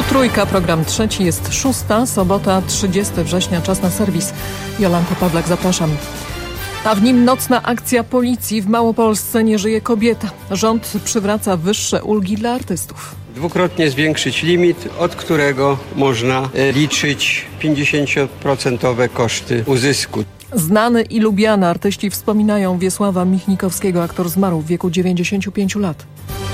Trójka, program trzeci, jest 6, sobota, 30 września, czas na serwis. Jolanta Pawlak, zapraszam. A w nim nocna akcja policji. W Małopolsce nie żyje kobieta. Rząd przywraca wyższe ulgi dla artystów. Dwukrotnie zwiększyć limit, od którego można liczyć 50% koszty uzysku. Znany i lubiany artyści wspominają Wiesława Michnikowskiego. Aktor zmarł w wieku 95 lat.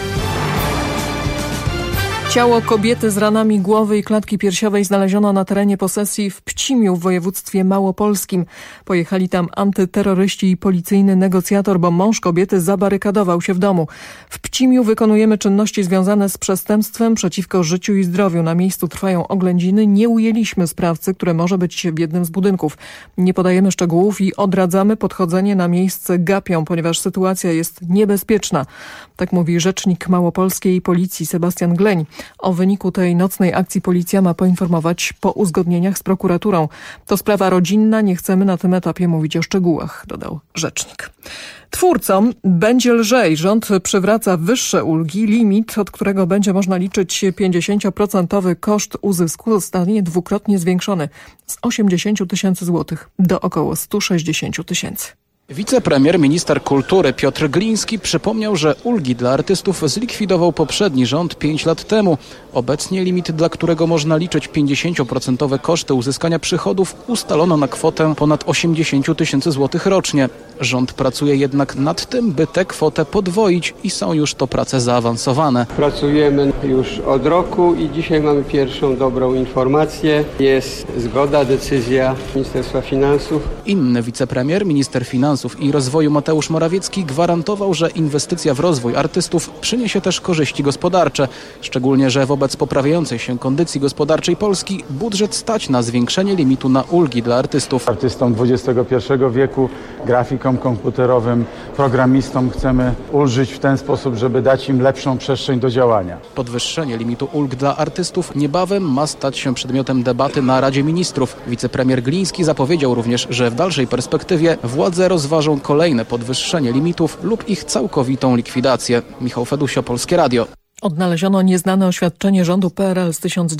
Ciało kobiety z ranami głowy i klatki piersiowej znaleziono na terenie posesji w Pcimiu w województwie małopolskim. Pojechali tam antyterroryści i policyjny negocjator, bo mąż kobiety zabarykadował się w domu. W Pcimiu wykonujemy czynności związane z przestępstwem przeciwko życiu i zdrowiu. Na miejscu trwają oględziny. Nie ujęliśmy sprawcy, który może być w jednym z budynków. Nie podajemy szczegółów i odradzamy podchodzenie na miejsce gapią, ponieważ sytuacja jest niebezpieczna. Tak mówi rzecznik małopolskiej policji Sebastian Gleń. O wyniku tej nocnej akcji policja ma poinformować po uzgodnieniach z prokuraturą. To sprawa rodzinna, nie chcemy na tym etapie mówić o szczegółach, dodał rzecznik. Twórcom będzie lżej. Rząd przywraca wyższe ulgi. Limit, od którego będzie można liczyć 50% koszt uzysku, zostanie dwukrotnie zwiększony z 80 tysięcy złotych do około 160 tysięcy. Wicepremier, minister kultury Piotr Gliński przypomniał, że ulgi dla artystów zlikwidował poprzedni rząd 5 lat temu. Obecnie limit, dla którego można liczyć 50% koszty uzyskania przychodów, ustalono na kwotę ponad 80 tysięcy złotych rocznie. Rząd pracuje jednak nad tym, by tę kwotę podwoić i są już to prace zaawansowane. Pracujemy już od roku i dzisiaj mamy pierwszą dobrą informację. Jest zgoda, decyzja Ministerstwa Finansów. Inny wicepremier, minister finansów i rozwoju Mateusz Morawiecki gwarantował, że inwestycja w rozwój artystów przyniesie też korzyści gospodarcze. Szczególnie, że wobec poprawiającej się kondycji gospodarczej Polski budżet stać na zwiększenie limitu na ulgi dla artystów. Artystom XXI wieku, grafikom komputerowym, programistom chcemy ulżyć w ten sposób, żeby dać im lepszą przestrzeń do działania. Podwyższenie limitu ulg dla artystów niebawem ma stać się przedmiotem debaty na Radzie Ministrów. Wicepremier Gliński zapowiedział również, że w dalszej perspektywie władze rozważą kolejne podwyższenie limitów lub ich całkowitą likwidację. Michał Fedusio, Polskie Radio. Odnaleziono nieznane oświadczenie rządu PRL z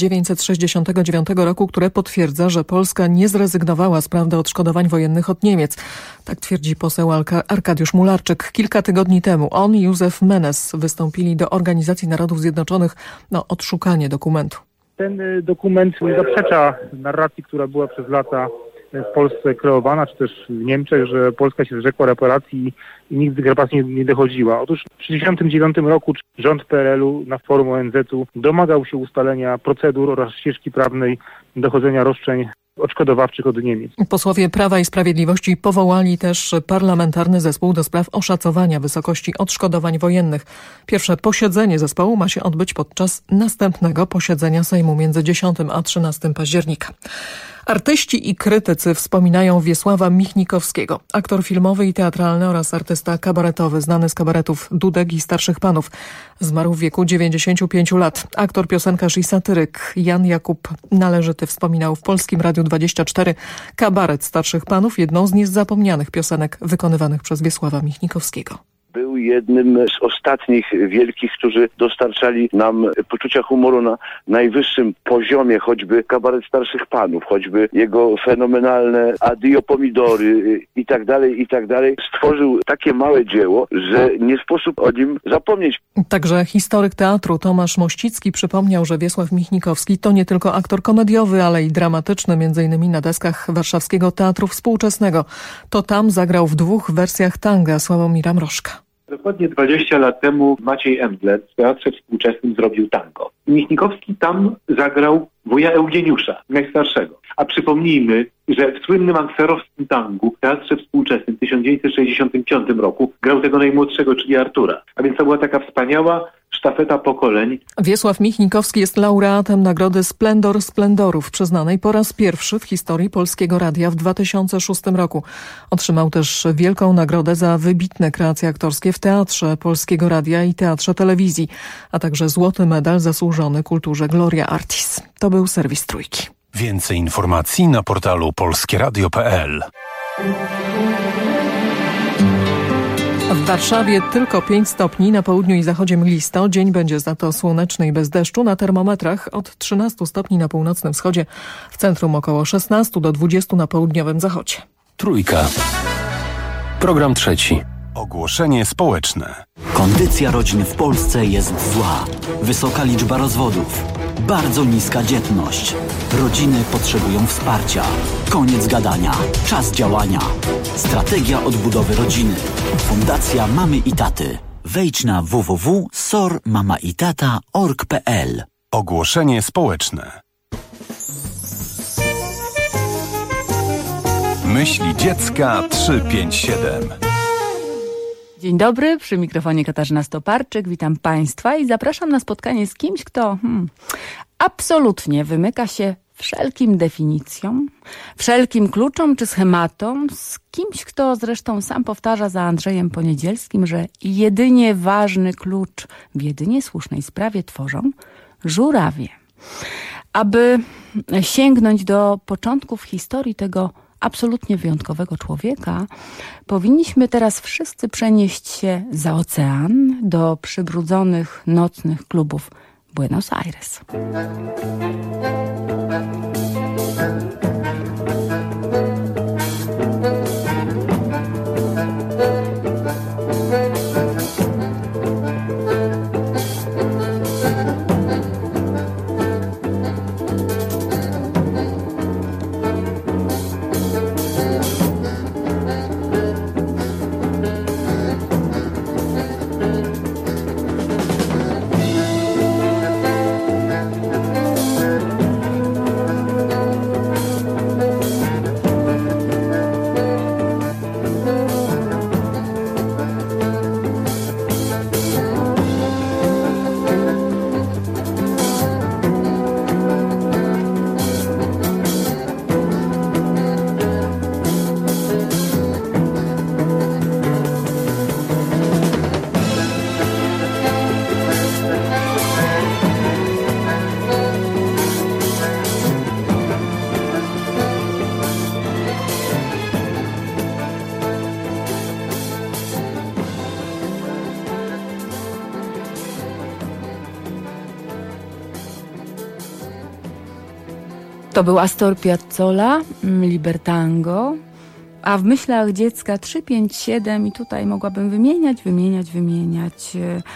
1969 roku, które potwierdza, że Polska nie zrezygnowała z prawdy odszkodowań wojennych od Niemiec. Tak twierdzi poseł Arkadiusz Mularczyk. Kilka tygodni temu on i Józef Menes wystąpili do Organizacji Narodów Zjednoczonych o odszukanie dokumentu. Ten dokument zaprzecza narracji, która była przez lata w Polsce kreowana, czy też w Niemczech, że Polska się zrzekła reparacji i nigdy reparacji nie dochodziła. Otóż w 1969 roku rząd PRL-u na forum ONZ-u domagał się ustalenia procedur oraz ścieżki prawnej dochodzenia roszczeń odszkodowawczych od Niemiec. Posłowie Prawa i Sprawiedliwości powołali też parlamentarny zespół do spraw oszacowania wysokości odszkodowań wojennych. Pierwsze posiedzenie zespołu ma się odbyć podczas następnego posiedzenia Sejmu między 10 a 13 października. Artyści i krytycy wspominają Wiesława Michnikowskiego. Aktor filmowy i teatralny oraz artysta kabaretowy, znany z kabaretów Dudek i Starszych Panów. Zmarł w wieku 95 lat. Aktor, piosenkarz i satyryk Jan Jakub Należyty wspominał w Polskim Radiu 24 kabaret Starszych Panów, jedną z niezapomnianych piosenek wykonywanych przez Wiesława Michnikowskiego. Był jednym z ostatnich wielkich, którzy dostarczali nam poczucia humoru na najwyższym poziomie, choćby kabaret Starszych Panów, choćby jego fenomenalne Adio Pomidory i tak dalej. Stworzył takie małe dzieło, że nie sposób o nim zapomnieć. Także historyk teatru Tomasz Mościcki przypomniał, że Wiesław Michnikowski to nie tylko aktor komediowy, ale i dramatyczny, m.in. na deskach Warszawskiego Teatru Współczesnego. To tam zagrał w 2 wersjach tanga Sławomira Mrożka. Dokładnie 20 lat temu Maciej Emdlet w Teatrze Współczesnym zrobił tango. Michnikowski tam zagrał wuja Eugeniusza, najstarszego. A przypomnijmy, że w słynnym ankserowskim tangu w Teatrze Współczesnym w 1965 roku grał tego najmłodszego, czyli Artura. A więc to była taka wspaniała sztafeta pokoleń. Wiesław Michnikowski jest laureatem nagrody Splendor Splendorów, przyznanej po raz pierwszy w historii Polskiego Radia w 2006 roku. Otrzymał też wielką nagrodę za wybitne kreacje aktorskie w Teatrze Polskiego Radia i Teatrze Telewizji, a także złoty medal zasłużony kulturze Gloria Artis. To był serwis Trójki. Więcej informacji na portalu polskieradio.pl. Warszawie tylko 5 stopni, na południu i zachodzie mglisto. Dzień będzie za to słoneczny i bez deszczu. Na termometrach od 13 stopni na północnym wschodzie, w centrum około 16 do 20 na południowym zachodzie. Trójka. Program trzeci. Ogłoszenie społeczne. Kondycja rodzin w Polsce jest zła. Wysoka liczba rozwodów. Bardzo niska dzietność. Rodziny potrzebują wsparcia. Koniec gadania. Czas działania. Strategia odbudowy rodziny. Fundacja Mamy i Taty. Wejdź na www.sormamaitata.org.pl. Ogłoszenie społeczne. Myśli dziecka 357. Dzień dobry, przy mikrofonie Katarzyna Stoparczyk. Witam Państwa i zapraszam na spotkanie z kimś, kto absolutnie wymyka się wszelkim definicjom, wszelkim kluczom czy schematom, z kimś, kto zresztą sam powtarza za Andrzejem Poniedzielskim, że jedynie ważny klucz w jedynie słusznej sprawie tworzą żurawie. Aby sięgnąć do początków historii tego absolutnie wyjątkowego człowieka, powinniśmy teraz wszyscy przenieść się za ocean do przybrudzonych nocnych klubów Buenos Aires. To był Astor Piazzolla, Libertango, a w myślach dziecka 357 i tutaj mogłabym wymieniać.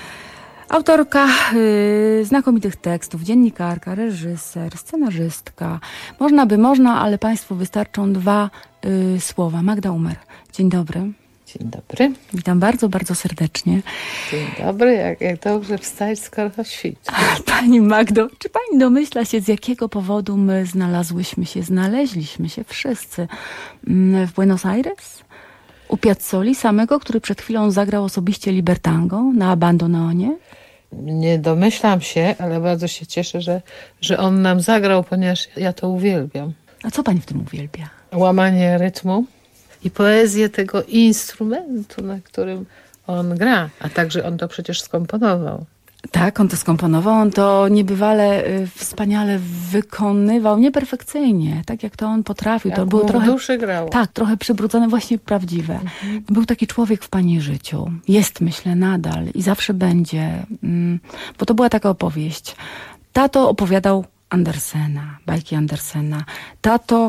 Autorka znakomitych tekstów, dziennikarka, reżyser, scenarzystka. Można, ale Państwu wystarczą 2 słowa. Magda Umer. Dzień dobry. Dzień dobry. Witam bardzo, bardzo serdecznie. Dzień dobry. Jak dobrze wstać, skoro świci. Pani Magdo, czy Pani domyśla się, z jakiego powodu my znaleźliśmy się wszyscy w Buenos Aires? U Piazzoli samego, który przed chwilą zagrał osobiście Libertango na Abandoneonie? Nie domyślam się, ale bardzo się cieszę, że on nam zagrał, ponieważ ja to uwielbiam. A co Pani w tym uwielbia? Łamanie rytmu i poezję tego instrumentu, na którym on gra. A także on to przecież skomponował. Tak, on to skomponował, on to niebywale wspaniale wykonywał, nieperfekcyjnie, tak jak to on potrafił. Jak to było trochę duszy grało. Tak, trochę przybrudzone, właśnie prawdziwe. Był taki człowiek w Pani życiu. Jest, myślę, nadal i zawsze będzie. Bo to była taka opowieść. Tato opowiadał Andersena, bajki Andersena. Tato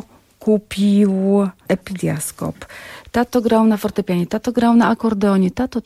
kupił epidiaskop. Tato grał na fortepianie, tato grał na akordeonie, tato.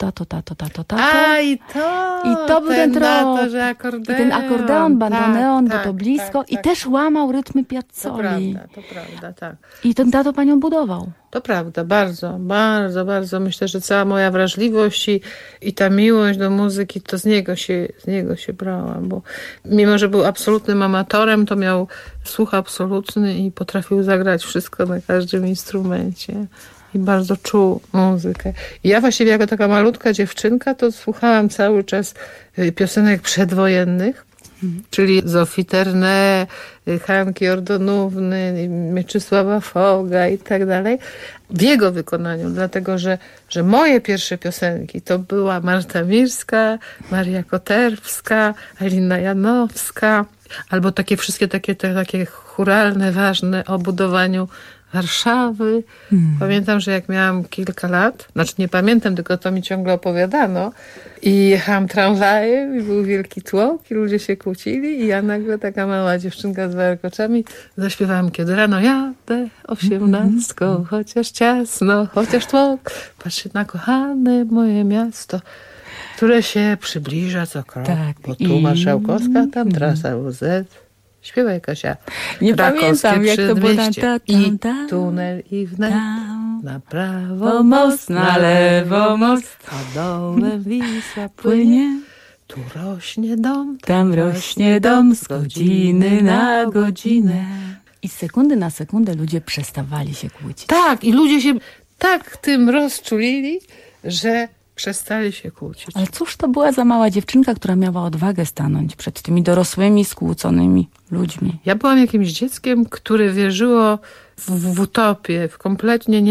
I to był ten tron. I ten akordeon, bandoneon, tak, bo to blisko. tak. I też łamał rytmy Piazzoli. To prawda, tak. I ten tato Panią budował. To prawda, bardzo, bardzo, bardzo. Myślę, że cała moja wrażliwość i ta miłość do muzyki, to z niego się brała, bo mimo, że był absolutnym amatorem, to miał słuch absolutny i potrafił zagrać wszystko na każdym instrumencie. I bardzo czuł muzykę. I ja właściwie jako taka malutka dziewczynka to słuchałam cały czas piosenek przedwojennych, czyli Zofii Ternay, Hanki Ordonówny, Mieczysława Foga i tak dalej, w jego wykonaniu, dlatego że moje pierwsze piosenki to była Marta Mirska, Maria Koterwska, Alina Janowska, albo takie wszystkie takie chóralne, ważne o budowaniu Warszawy. Pamiętam, że jak miałam kilka lat, znaczy nie pamiętam, tylko to mi ciągle opowiadano, i jechałam tramwajem i był wielki tłok i ludzie się kłócili i ja nagle, taka mała dziewczynka z warkoczami, zaśpiewałam: kiedy rano jadę 18, chociaż ciasno, chociaż tłok, patrzę na kochane moje miasto, które się przybliża co krok, bo tu Marszałkowska, tam trasa UZ. Śpiewaj, Kasia. Nie pamiętam, jak to było. I tunel i wnet, na prawo most, na lewo most, a dołem Wisła płynie. Tu rośnie dom, tam rośnie dom, z godziny na godzinę. I z sekundy na sekundę ludzie przestawali się kłócić. Tak, i ludzie się tak tym rozczulili, że przestali się kłócić. Ale cóż to była za mała dziewczynka, która miała odwagę stanąć przed tymi dorosłymi, skłóconymi ludźmi? Ja byłam jakimś dzieckiem, które wierzyło w utopię, w kompletnie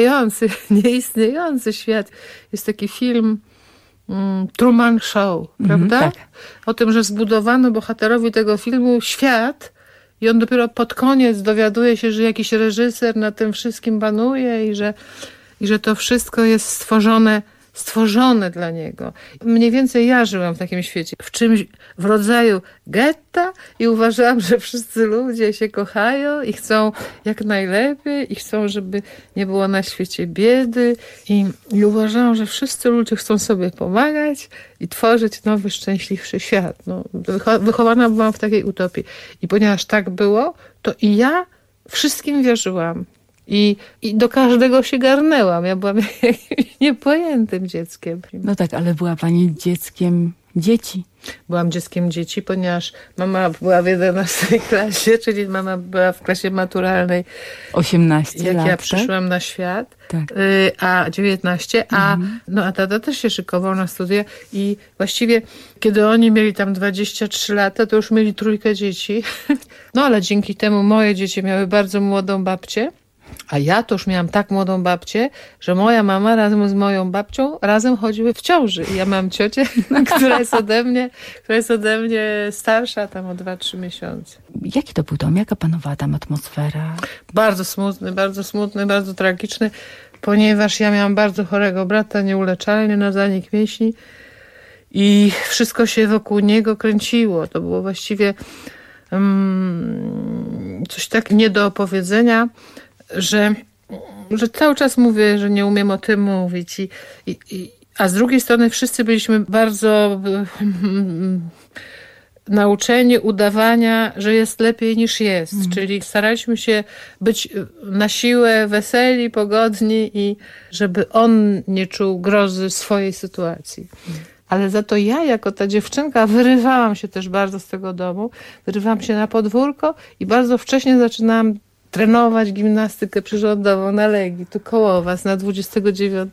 nieistniejący świat. Jest taki film Truman Show, prawda? Tak. O tym, że zbudowano bohaterowi tego filmu świat i on dopiero pod koniec dowiaduje się, że jakiś reżyser nad tym wszystkim panuje i że to wszystko jest stworzone dla niego. Mniej więcej ja żyłam w takim świecie, w czymś w rodzaju getta i uważałam, że wszyscy ludzie się kochają i chcą jak najlepiej i chcą, żeby nie było na świecie biedy i uważałam, że wszyscy ludzie chcą sobie pomagać i tworzyć nowy, szczęśliwszy świat. No, wychowana byłam w takiej utopii. I ponieważ tak było, to i ja wszystkim wierzyłam. I do każdego się garnęłam. Ja byłam jakimś niepojętym dzieckiem. No tak, ale była pani dzieckiem dzieci. Byłam dzieckiem dzieci, ponieważ mama była w 11 klasie, czyli mama była w klasie maturalnej. 18 lat, jak ja przyszłam na świat, tak. A 19, a tata też się szykował na studia i właściwie kiedy oni mieli tam 23 lata, to już mieli 3 dzieci. No ale dzięki temu moje dzieci miały bardzo młodą babcię. A ja to już miałam tak młodą babcię, że moja mama razem z moją babcią razem chodziły w ciąży. I ja mam ciocię, która jest ode mnie starsza tam o 2-3 miesiące. Jaki to był dom? Jaka panowała tam atmosfera? Bardzo smutny, bardzo tragiczny, ponieważ ja miałam bardzo chorego brata, nieuleczalnie na zanik mięśni i wszystko się wokół niego kręciło. To było właściwie coś tak nie do opowiedzenia, że cały czas mówię, że nie umiem o tym mówić. A z drugiej strony wszyscy byliśmy bardzo nauczeni udawania, że jest lepiej niż jest. Czyli staraliśmy się być na siłę weseli, pogodni i żeby on nie czuł grozy swojej sytuacji. Ale za to ja, jako ta dziewczynka, wyrywałam się też bardzo z tego domu. Wyrywałam się na podwórko i bardzo wcześnie zaczynałam trenować gimnastykę przyrządową na Legii, tu koło was, na 29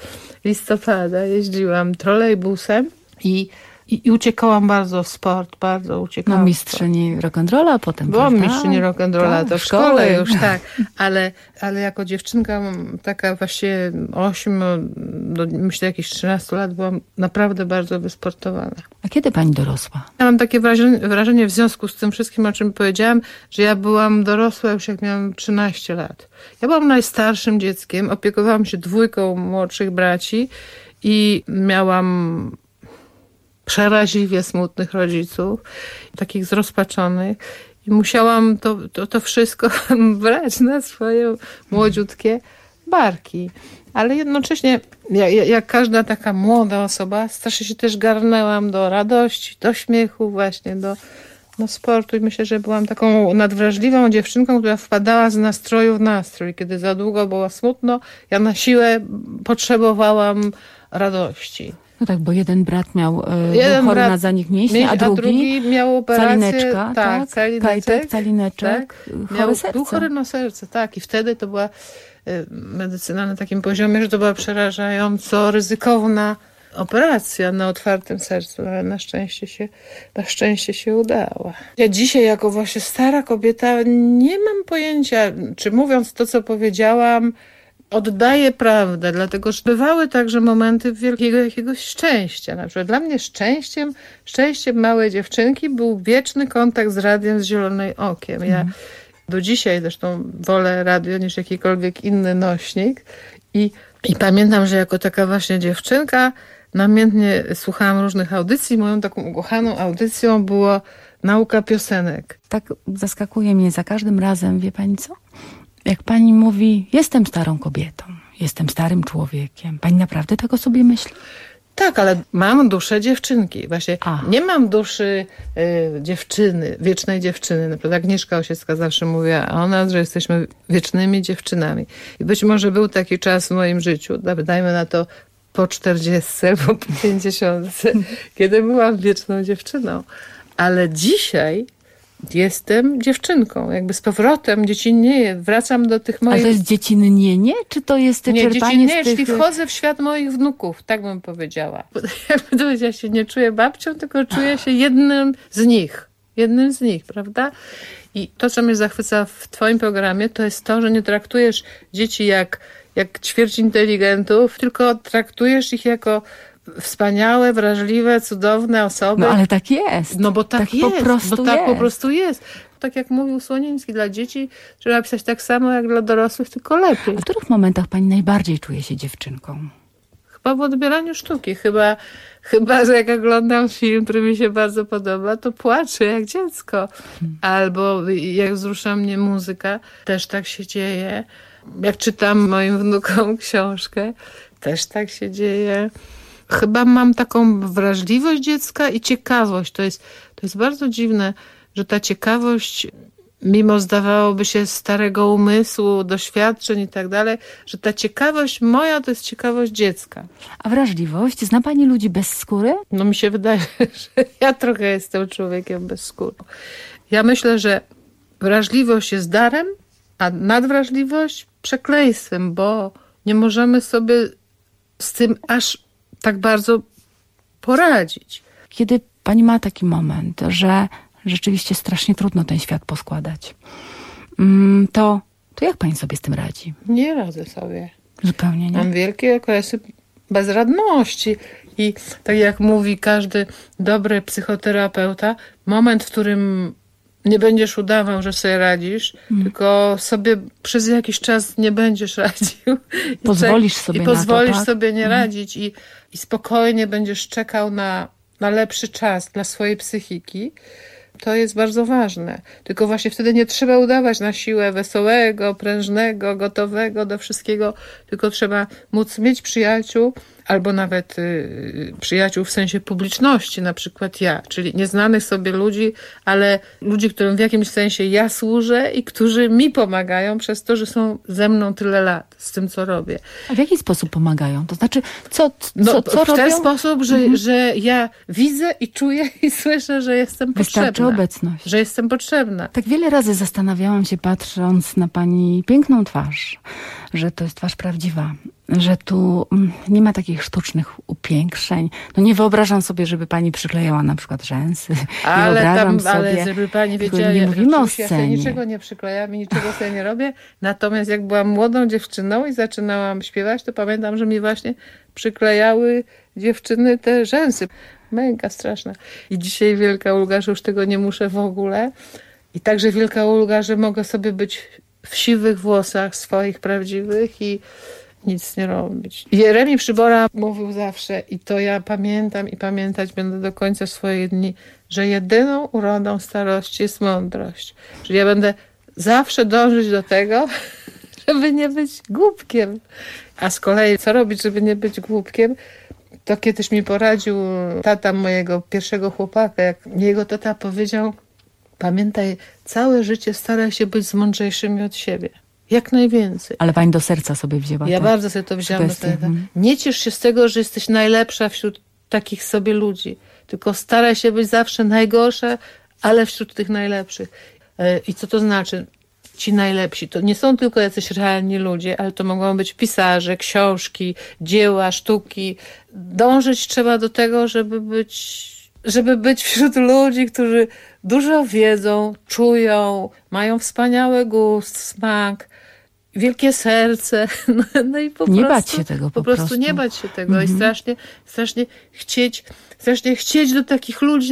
listopada jeździłam trolejbusem i uciekałam bardzo w sport, bardzo uciekałam. No mistrzyni rock'n'rolla potem, byłam mistrzyni rock'n'rolla, tak, to w szkole już, tak. Ale jako dziewczynka taka właśnie 8, myślę jakieś 13 lat byłam naprawdę bardzo wysportowana. A kiedy pani dorosła? Ja mam takie wrażenie w związku z tym wszystkim, o czym powiedziałam, że ja byłam dorosła już jak miałam 13 lat. Ja byłam najstarszym dzieckiem, opiekowałam się 2 młodszych braci i miałam przeraźliwie smutnych rodziców, takich zrozpaczonych i musiałam to wszystko brać na swoje młodziutkie barki. Ale jednocześnie, jak każda taka młoda osoba, strasznie się też garnęłam do radości, do śmiechu właśnie, do sportu i myślę, że byłam taką nadwrażliwą dziewczynką, która wpadała z nastroju w nastrój. Kiedy za długo było smutno, ja na siłę potrzebowałam radości. No tak, bo jeden brat miał chory na zanik mięśni, a drugi miał operację. Calineczka, tak? Calineczek, był chory na serce, tak. I wtedy to była medycyna na takim poziomie, że to była przerażająco ryzykowna operacja na otwartym sercu, ale na szczęście się udała. Ja dzisiaj jako właśnie stara kobieta nie mam pojęcia, czy mówiąc to, co powiedziałam, oddaję prawdę, dlatego że bywały także momenty wielkiego jakiegoś szczęścia. Na przykład dla mnie szczęściem małej dziewczynki był wieczny kontakt z radiem z Zielonej Okiem. Do dzisiaj zresztą wolę radio niż jakikolwiek inny nośnik. I pamiętam, że jako taka właśnie dziewczynka namiętnie słuchałam różnych audycji. Moją taką ukochaną audycją była Nauka piosenek. Tak zaskakuje mnie za każdym razem, wie pani co? Jak pani mówi, jestem starą kobietą, jestem starym człowiekiem. Pani naprawdę tak o sobie myśli? Tak, ale mam duszę dziewczynki. Właśnie nie mam duszy dziewczyny, wiecznej dziewczyny. Na przykład Agnieszka Osiecka zawsze mówiła o nas, że jesteśmy wiecznymi dziewczynami. I być może był taki czas w moim życiu, dajmy na to po 40 albo po 50, kiedy byłam wieczną dziewczyną. Ale dzisiaj jestem dziewczynką. Jakby z powrotem dziecinnieję. Wracam do tych moich... Ale to jest dziecinnienie? Czy to jest czerpanie dziecinnieję, z tych... czyli wchodzę w świat moich wnuków. Tak bym powiedziała. Jakby to ja się nie czuję babcią, tylko czuję się jednym z nich. Jednym z nich, prawda? I to, co mnie zachwyca w twoim programie, to jest to, że nie traktujesz dzieci jak ćwierć inteligentów, tylko traktujesz ich jako wspaniałe, wrażliwe, cudowne osoby. No ale tak jest. No bo tak jest. Po prostu jest. Tak jak mówił Słoniński, dla dzieci trzeba pisać tak samo jak dla dorosłych, tylko lepiej. A w których momentach pani najbardziej czuje się dziewczynką? Chyba w odbieraniu sztuki. Chyba, że jak oglądam film, który mi się bardzo podoba, to płaczę jak dziecko. Albo jak wzrusza mnie muzyka, też tak się dzieje. Jak czytam moim wnukom książkę, też tak się dzieje. Chyba mam taką wrażliwość dziecka i ciekawość. To jest bardzo dziwne, że ta ciekawość, mimo zdawałoby się starego umysłu, doświadczeń i tak dalej, że ta ciekawość moja to jest ciekawość dziecka. A wrażliwość? Zna pani ludzi bez skóry? No mi się wydaje, że ja trochę jestem człowiekiem bez skóry. Ja myślę, że wrażliwość jest darem, a nadwrażliwość przekleństwem, bo nie możemy sobie z tym aż tak bardzo poradzić. Kiedy pani ma taki moment, że rzeczywiście strasznie trudno ten świat poskładać, to jak pani sobie z tym radzi? Nie radzę sobie. Zupełnie nie? Mam wielkie okresy bezradności. I tak jak mówi każdy dobry psychoterapeuta, moment, w którym nie będziesz udawał, że sobie radzisz, tylko sobie przez jakiś czas nie będziesz radził. Pozwolisz sobie na to, pozwolisz tak? sobie nie radzić i spokojnie będziesz czekał na lepszy czas dla swojej psychiki. To jest bardzo ważne. Tylko właśnie wtedy nie trzeba udawać na siłę wesołego, prężnego, gotowego do wszystkiego, tylko trzeba móc mieć przyjaciół, albo nawet przyjaciół w sensie publiczności, na przykład ja, czyli nieznanych sobie ludzi, ale ludzi, którym w jakimś sensie ja służę i którzy mi pomagają przez to, że są ze mną tyle lat z tym, co robię. A w jaki sposób pomagają? To znaczy, co w ten robią? sposób, że ja widzę i czuję i słyszę, że jestem potrzebna. Wystarczy obecność. Że jestem potrzebna. Tak wiele razy zastanawiałam się, patrząc na pani piękną twarz, że to jest twarz prawdziwa, że tu nie ma takich sztucznych upiększeń. No nie wyobrażam sobie, żeby pani przyklejała na przykład rzęsy. Ale żeby pani wiedziała, nie mówimy o ja sobie scenie. niczego nie przyklejam i niczego sobie nie robię. Natomiast jak byłam młodą dziewczyną i zaczynałam śpiewać, to pamiętam, że mi właśnie przyklejały dziewczyny te rzęsy. Męka straszna. I dzisiaj wielka ulga, że już tego nie muszę w ogóle. I także wielka ulga, że mogę sobie być w siwych włosach swoich prawdziwych i nic nie robić. Jeremi Przybora mówił zawsze, i to ja pamiętam i pamiętać będę do końca swoich dni, że jedyną urodą starości jest mądrość. Czyli ja będę zawsze dążyć do tego, żeby nie być głupkiem. A z kolei co robić, żeby nie być głupkiem? To kiedyś mi poradził tata mojego pierwszego chłopaka, jak jego tata powiedział: pamiętaj, całe życie staraj się być z mądrzejszymi od siebie. Jak najwięcej. Ale pani do serca sobie wzięła. Ja bardzo sobie to wzięłam do serca. Nie ciesz się z tego, że jesteś najlepsza wśród takich sobie ludzi. Tylko staraj się być zawsze najgorsza, ale wśród tych najlepszych. I co to znaczy? Ci najlepsi to nie są tylko jacyś realni ludzie, ale to mogą być pisarze, książki, dzieła, sztuki. Dążyć trzeba do tego, żeby być wśród ludzi, którzy dużo wiedzą, czują, mają wspaniały gust, smak, wielkie serce. No i nie bać się tego po prostu. Nie bać się tego i strasznie chcieć do takich ludzi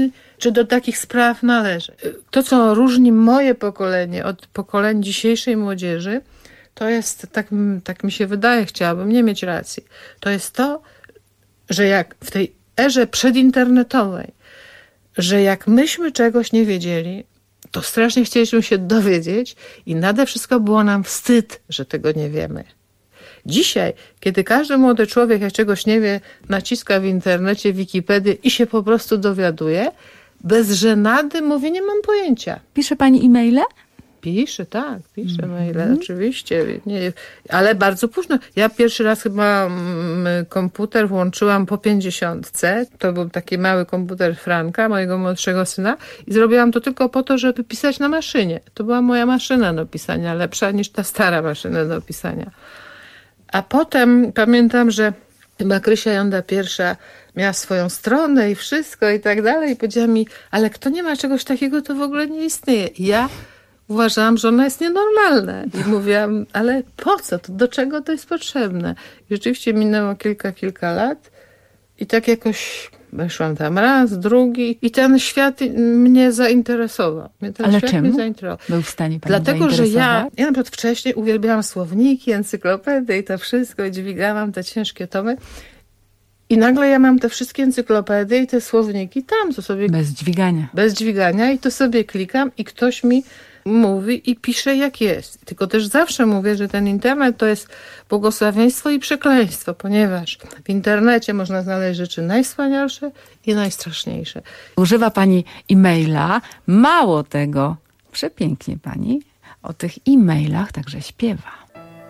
czy do takich spraw należy. To, co różni moje pokolenie od pokoleń dzisiejszej młodzieży, to jest, tak mi się wydaje, chciałabym nie mieć racji, to jest to, że jak w tej erze przedinternetowej, że jak myśmy czegoś nie wiedzieli, to strasznie chcieliśmy się dowiedzieć i nade wszystko było nam wstyd, że tego nie wiemy. Dzisiaj, kiedy każdy młody człowiek, jak czegoś nie wie, naciska w internecie, Wikipedię i się po prostu dowiaduje, bez żenady mówi, nie mam pojęcia. Pisze pani e-maile? Piszę maile, oczywiście. Nie, ale bardzo późno. Ja pierwszy raz chyba komputer włączyłam po 50. To był taki mały komputer Franka, mojego młodszego syna i zrobiłam to tylko po to, żeby pisać na maszynie. To była moja maszyna do pisania, lepsza niż ta stara maszyna do pisania. A potem pamiętam, że chyba Krysia Jonda pierwsza miała swoją stronę i wszystko i tak dalej. I powiedziała mi, ale kto nie ma czegoś takiego, to w ogóle nie istnieje. I ja uważałam, że ona jest nienormalna. I mówiłam, ale po co? To do czego to jest potrzebne? I rzeczywiście minęło kilka lat i tak jakoś weszłam tam raz, drugi i ten świat mnie zainteresował. Ale czemu był w stanie pani Dlatego, że ja na przykład wcześniej uwielbiałam słowniki, encyklopedię i to wszystko i dźwigałam te ciężkie tomy. I nagle ja mam te wszystkie encyklopedie i te słowniki tam, to sobie... Bez dźwigania i to sobie klikam i ktoś mi mówi i pisze jak jest. Tylko też zawsze mówię, że ten internet to jest błogosławieństwo i przekleństwo, ponieważ w internecie można znaleźć rzeczy najwspanialsze i najstraszniejsze. Używa pani e-maila. Mało tego, przepięknie pani o tych e-mailach także śpiewa.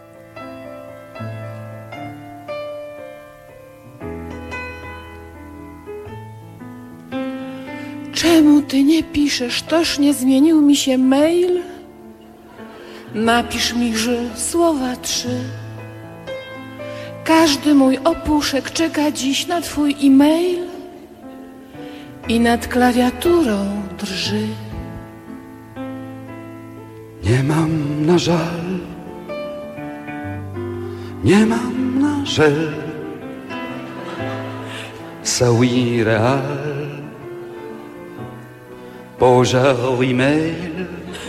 Czemu ty nie piszesz, toż nie zmienił mi się mail? Napisz mi, że słowa 3. Każdy mój opuszek czeka dziś na twój e-mail i nad klawiaturą drży. Nie mam na żal, nie mam na żel. Ça oui, réal. Pożar e-mail,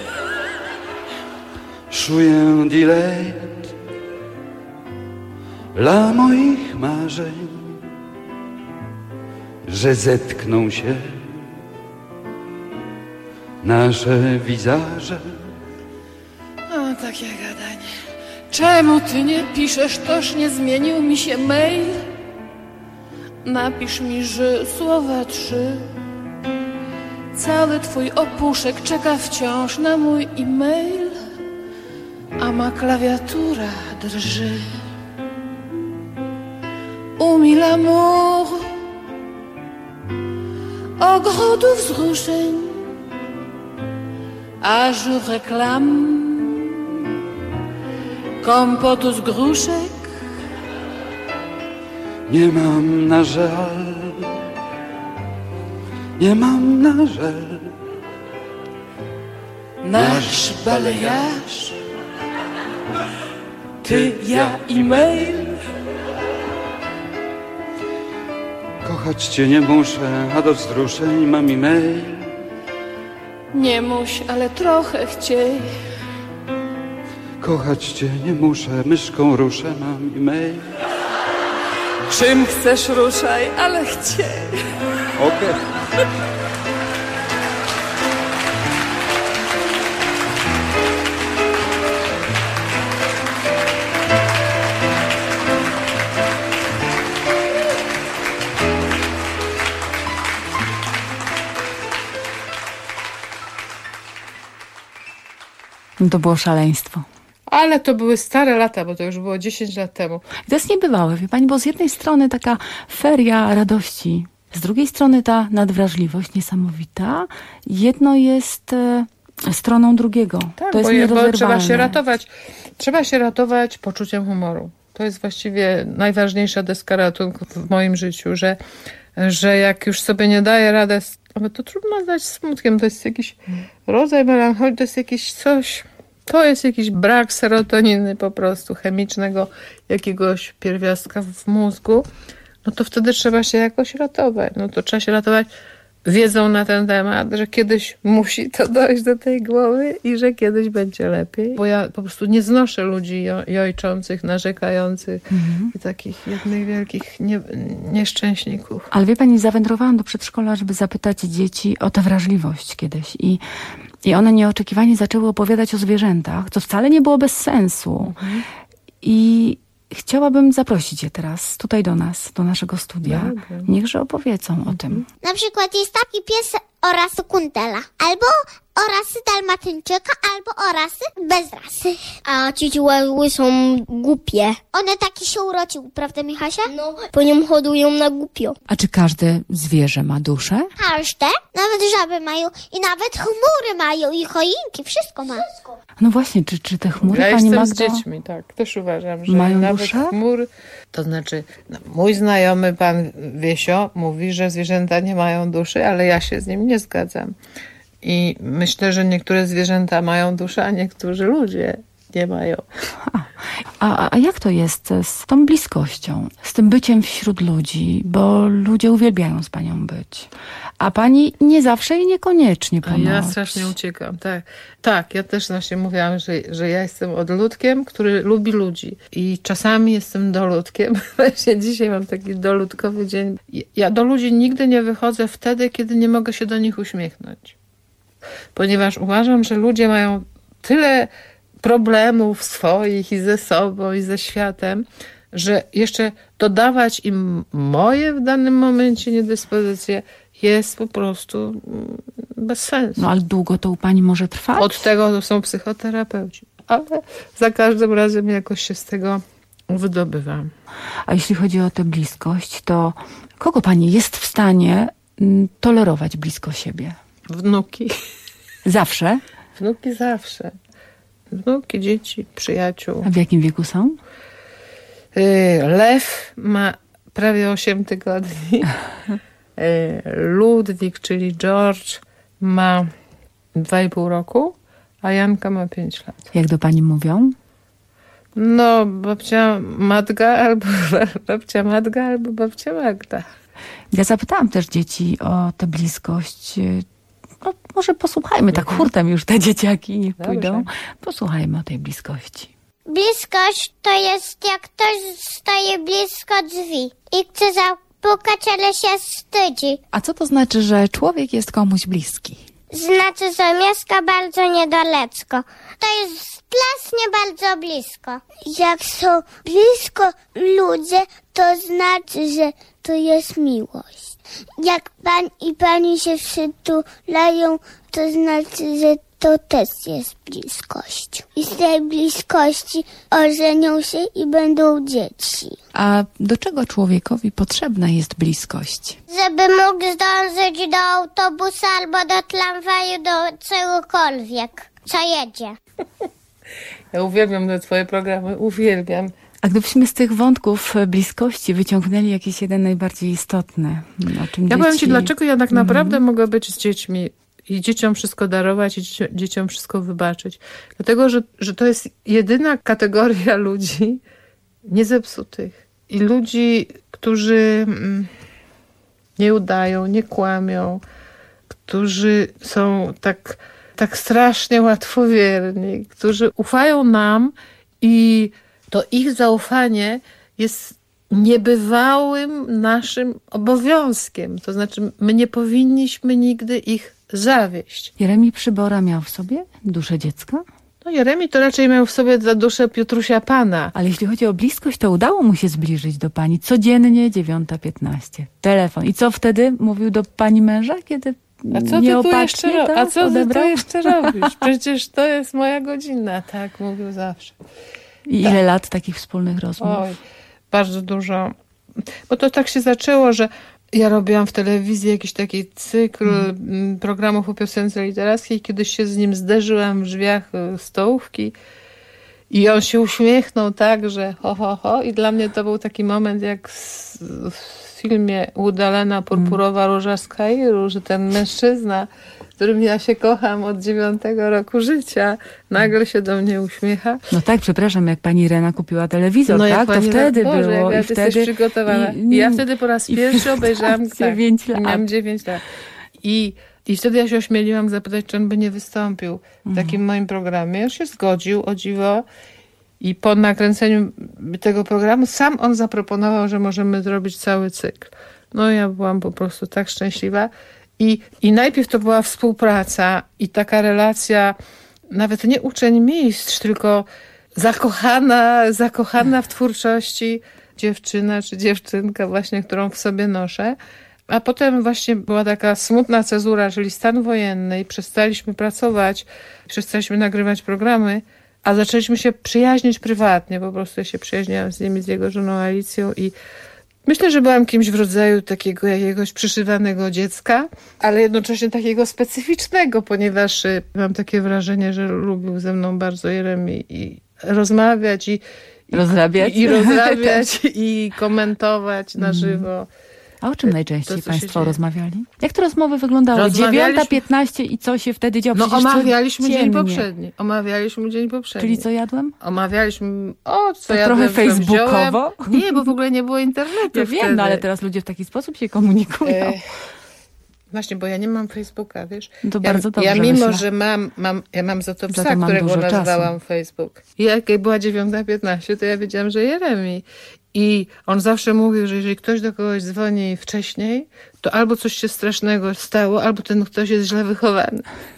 czuję dilet dla moich marzeń, że zetkną się nasze wizaże. O, takie gadanie. Czemu ty nie piszesz, toż nie zmienił mi się mail? Napisz mi, że słowa 3. Cały twój opuszek czeka wciąż na mój e-mail, a ma klawiatura drży. Umi l'amour, ogrodu wzruszeń, a je réclame kompotu z gruszek. Nie mam na żal, nie mam na żal. Nasz balejarz, ty, ja, e-mail. Kochać cię nie muszę, a do wzruszeń mam e-mail. Nie muś, ale trochę chciej. Kochać cię nie muszę, myszką ruszę, mam e-mail. Czym chcesz ruszaj, ale chciej. Okej. To było szaleństwo. Ale to były stare lata, bo to już było 10 lat temu. I to jest niebywałe, wie pani, bo z jednej strony taka feria radości, z drugiej strony ta nadwrażliwość niesamowita. Jedno jest stroną drugiego. Tak, to jest bo trzeba się ratować poczuciem humoru. To jest właściwie najważniejsza deska ratunku w moim życiu, że jak już sobie nie daję radę, ale to trudno dać smutkiem, to jest jakiś rodzaj melancholii, to jest jakieś coś, to jest jakiś brak serotoniny po prostu, chemicznego jakiegoś pierwiastka w mózgu, no to wtedy trzeba się jakoś ratować. No to trzeba się ratować wiedzą na ten temat, że kiedyś musi to dojść do tej głowy i że kiedyś będzie lepiej. Bo ja po prostu nie znoszę ludzi jojczących, narzekających i takich jednych wielkich nieszczęśników. Ale wie pani, zawędrowałam do przedszkola, żeby zapytać dzieci o tę wrażliwość kiedyś. I one nieoczekiwanie zaczęły opowiadać o zwierzętach, co wcale nie było bez sensu. I chciałabym zaprosić je teraz tutaj do nas, do naszego studia. Niechże opowiedzą o tym. Na przykład jest taki pies o rasy Kuntela, albo o rasy Dalmatyńczyka, albo o rasy bez rasy. A chihuahuy są głupie. One takie się urodziły, prawda Michasia? No, po nią hodują na głupio. A czy każde zwierzę ma duszę? Każde, nawet żaby mają i nawet chmury mają i choinki, wszystko ma. No właśnie, czy te chmury, ja pani jestem Magdo, z dziećmi, tak. Też uważam, że mają nawet duszę? chmury... To znaczy, mój znajomy pan Wiesio mówi, że zwierzęta nie mają duszy, ale ja się z nim nie zgadzam. I myślę, że niektóre zwierzęta mają duszę, a niektórzy ludzie nie mają. A jak to jest z tą bliskością, z tym byciem wśród ludzi? Bo ludzie uwielbiają z panią być. A pani nie zawsze i niekoniecznie ponoć. Ja strasznie uciekam, tak. Tak, ja też właśnie mówiłam, że ja jestem odludkiem, który lubi ludzi. I czasami jestem doludkiem. Właśnie dzisiaj mam taki doludkowy dzień. Ja do ludzi nigdy nie wychodzę wtedy, kiedy nie mogę się do nich uśmiechnąć. Ponieważ uważam, że ludzie mają tyle problemów swoich i ze sobą, i ze światem, że jeszcze dodawać im moje w danym momencie niedyspozycje jest po prostu bez sensu. No ale długo to u pani może trwać? Od tego są psychoterapeuci. Ale za każdym razem jakoś się z tego wydobywam. A jeśli chodzi o tę bliskość, to kogo pani jest w stanie tolerować blisko siebie? Wnuki. Zawsze? Wnuki zawsze. Wnuki, dzieci, przyjaciół. A w jakim wieku są? Lew ma prawie 8 tygodni. Ludwik, czyli George, ma 2,5 roku, a Janka ma 5 lat. Jak do pani mówią? No, babcia Matka albo babcia Magda. Ja zapytałam też dzieci o tę bliskość. No, może posłuchajmy tak hurtem już te dzieciaki, niech pójdą. Posłuchajmy o tej bliskości. Bliskość to jest jak ktoś staje blisko drzwi i chce zapukać, ale się wstydzi. A co to znaczy, że człowiek jest komuś bliski? Znaczy, że mieszka bardzo niedaleko. To jest właśnie bardzo blisko. Jak są blisko ludzie, to znaczy, że to jest miłość. Jak pan i pani się przytulają, to znaczy, że to też jest bliskość. I z tej bliskości ożenią się i będą dzieci. A do czego człowiekowi potrzebna jest bliskość? Żeby mógł zdążyć do autobusu albo do tramwaju, do czegokolwiek, co jedzie. Ja uwielbiam te twoje programy, uwielbiam. A gdybyśmy z tych wątków bliskości wyciągnęli jakiś jeden najbardziej istotny, o czym ja powiem ci, dlaczego ja tak naprawdę mogę być z dziećmi i dzieciom wszystko darować i dzieciom wszystko wybaczyć. Dlatego, że to jest jedyna kategoria ludzi niezepsutych. I ludzi, którzy nie udają, nie kłamią, którzy są tak strasznie łatwowierni, którzy ufają nam i to ich zaufanie jest niebywałym naszym obowiązkiem. To znaczy, my nie powinniśmy nigdy ich zawieść. Jeremi Przybora miał w sobie duszę dziecka? No Jeremi to raczej miał w sobie za duszę Piotrusia Pana. Ale jeśli chodzi o bliskość, to udało mu się zbliżyć do pani. Codziennie 9:15. Telefon. I co wtedy mówił do pani męża, kiedy nieopatrznie A co ty tu jeszcze robisz? Przecież to jest moja godzina. Tak mówił zawsze. I ile lat takich wspólnych rozmów? Oj, bardzo dużo. Bo to tak się zaczęło, że ja robiłam w telewizji jakiś taki cykl programów o piosence literackiej. Kiedyś się z nim zderzyłam w drzwiach stołówki i on się uśmiechnął tak, że ho. I dla mnie to był taki moment jak w filmie Wooda Allena Purpurowa róża z Kairu, że ten mężczyzna, którym ja się kocham od 9 roku życia, nagle się do mnie uśmiecha. No tak, przepraszam, jak pani Irena kupiła telewizor, no, tak? To wtedy było. Jak i jesteś przygotowana. I ja wtedy po raz pierwszy obejrzałam 9 lat. Miałam 9 lat. I wtedy ja się ośmieliłam zapytać, czy on by nie wystąpił w takim moim programie. On się zgodził, o dziwo. I po nakręceniu tego programu sam on zaproponował, że możemy zrobić cały cykl. No ja byłam po prostu tak szczęśliwa. I najpierw to była współpraca i taka relacja, nawet nie uczeń-mistrz, tylko zakochana w twórczości dziewczyna czy dziewczynka właśnie, którą w sobie noszę. A potem właśnie była taka smutna cezura, czyli stan wojenny i przestaliśmy pracować, przestaliśmy nagrywać programy, a zaczęliśmy się przyjaźnić prywatnie. Po prostu ja się przyjaźniłam z nimi, z jego żoną Alicją i myślę, że byłam kimś w rodzaju takiego jakiegoś przyszywanego dziecka, ale jednocześnie takiego specyficznego, ponieważ mam takie wrażenie, że lubił ze mną bardzo Jeremi i rozmawiać i rozrabiać i komentować na żywo. A o czym najczęściej Państwo rozmawiali? Jak te rozmowy wyglądały? 9:15 i co się wtedy działo? No omawialiśmy dzień poprzedni. Czyli co jadłem? Omawialiśmy, co jadłem. Trochę facebookowo? Nie, bo w ogóle nie było internetu Ja wiem, ale teraz ludzie w taki sposób się komunikują. Właśnie, bo ja nie mam Facebooka, wiesz? To bardzo dobrze, ja mimo, że mam za to psa, którego nazwałam Facebook. I jak była 9:15, to ja wiedziałam, że Jeremi. I on zawsze mówił, że jeżeli ktoś do kogoś dzwoni wcześniej, to albo coś się strasznego stało, albo ten ktoś jest źle wychowany.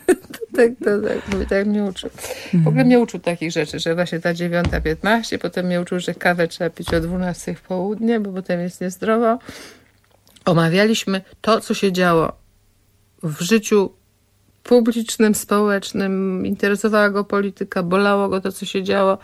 tak mnie uczył. W ogóle mnie uczył takich rzeczy, że właśnie ta 9:15, potem mnie uczył, że kawę trzeba pić o 12 w południe, bo potem jest niezdrowo. Omawialiśmy to, co się działo w życiu publicznym, społecznym. Interesowała go polityka, bolało go to, co się działo.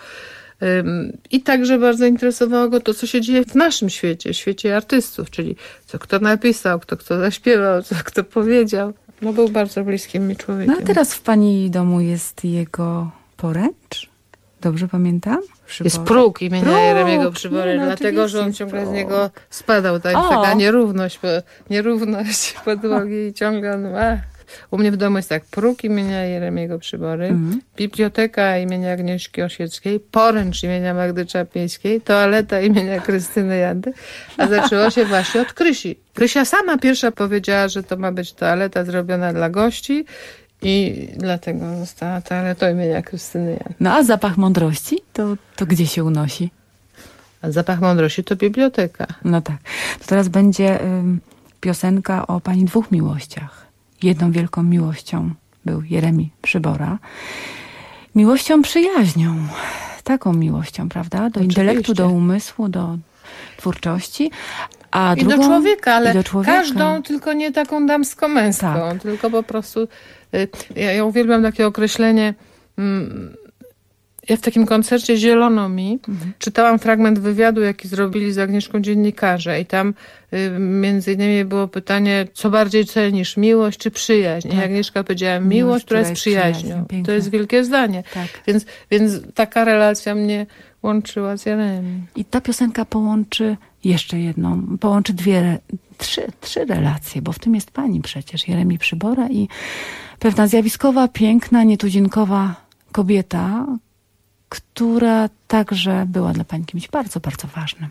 I także bardzo interesowało go to, co się dzieje w naszym świecie, świecie artystów, czyli co kto napisał, kto zaśpiewał, co kto powiedział. No był bardzo bliskim mi człowiekiem. No a teraz w pani domu jest jego poręcz? Dobrze pamiętam? Jest próg imienia Jeremiego Przybory, dlatego, że on ciągle z niego spadał. Taka nierówność podłogi i ciągle on U mnie w domu jest tak, próg imienia Jeremiego Przybory, biblioteka imienia Agnieszki Osieckiej, poręcz imienia Magdy Czaplińskiej, toaleta imienia Krystyny Jandy, a zaczęło się właśnie od Krysi. Krysia sama pierwsza powiedziała, że to ma być toaleta zrobiona dla gości i dlatego została toaletą imienia Krystyny Jandy. No a zapach mądrości to gdzie się unosi? A zapach mądrości to biblioteka. No tak. To teraz będzie piosenka o pani dwóch miłościach. Jedną wielką miłością był Jeremi Przybora. Miłością przyjaźnią. Taką miłością, prawda? Do intelektu, do umysłu, do twórczości. A I do człowieka, ale każdą, tylko nie taką damsko-męską. Tak. Tylko po prostu... Ja uwielbiam takie określenie... Ja w takim koncercie Zielono mi czytałam fragment wywiadu, jaki zrobili z Agnieszką dziennikarze i tam między innymi było pytanie, co bardziej cenisz, miłość czy przyjaźń? I Agnieszka powiedziała, miłość, która jest przyjaźnią. To jest wielkie zdanie. Tak. Więc taka relacja mnie łączyła z Jeremi. I ta piosenka połączy jeszcze jedną, połączy trzy relacje, bo w tym jest pani przecież, Jeremi Przybora i pewna zjawiskowa, piękna, nietuzinkowa kobieta, która także była dla pani kimś bardzo, bardzo ważnym.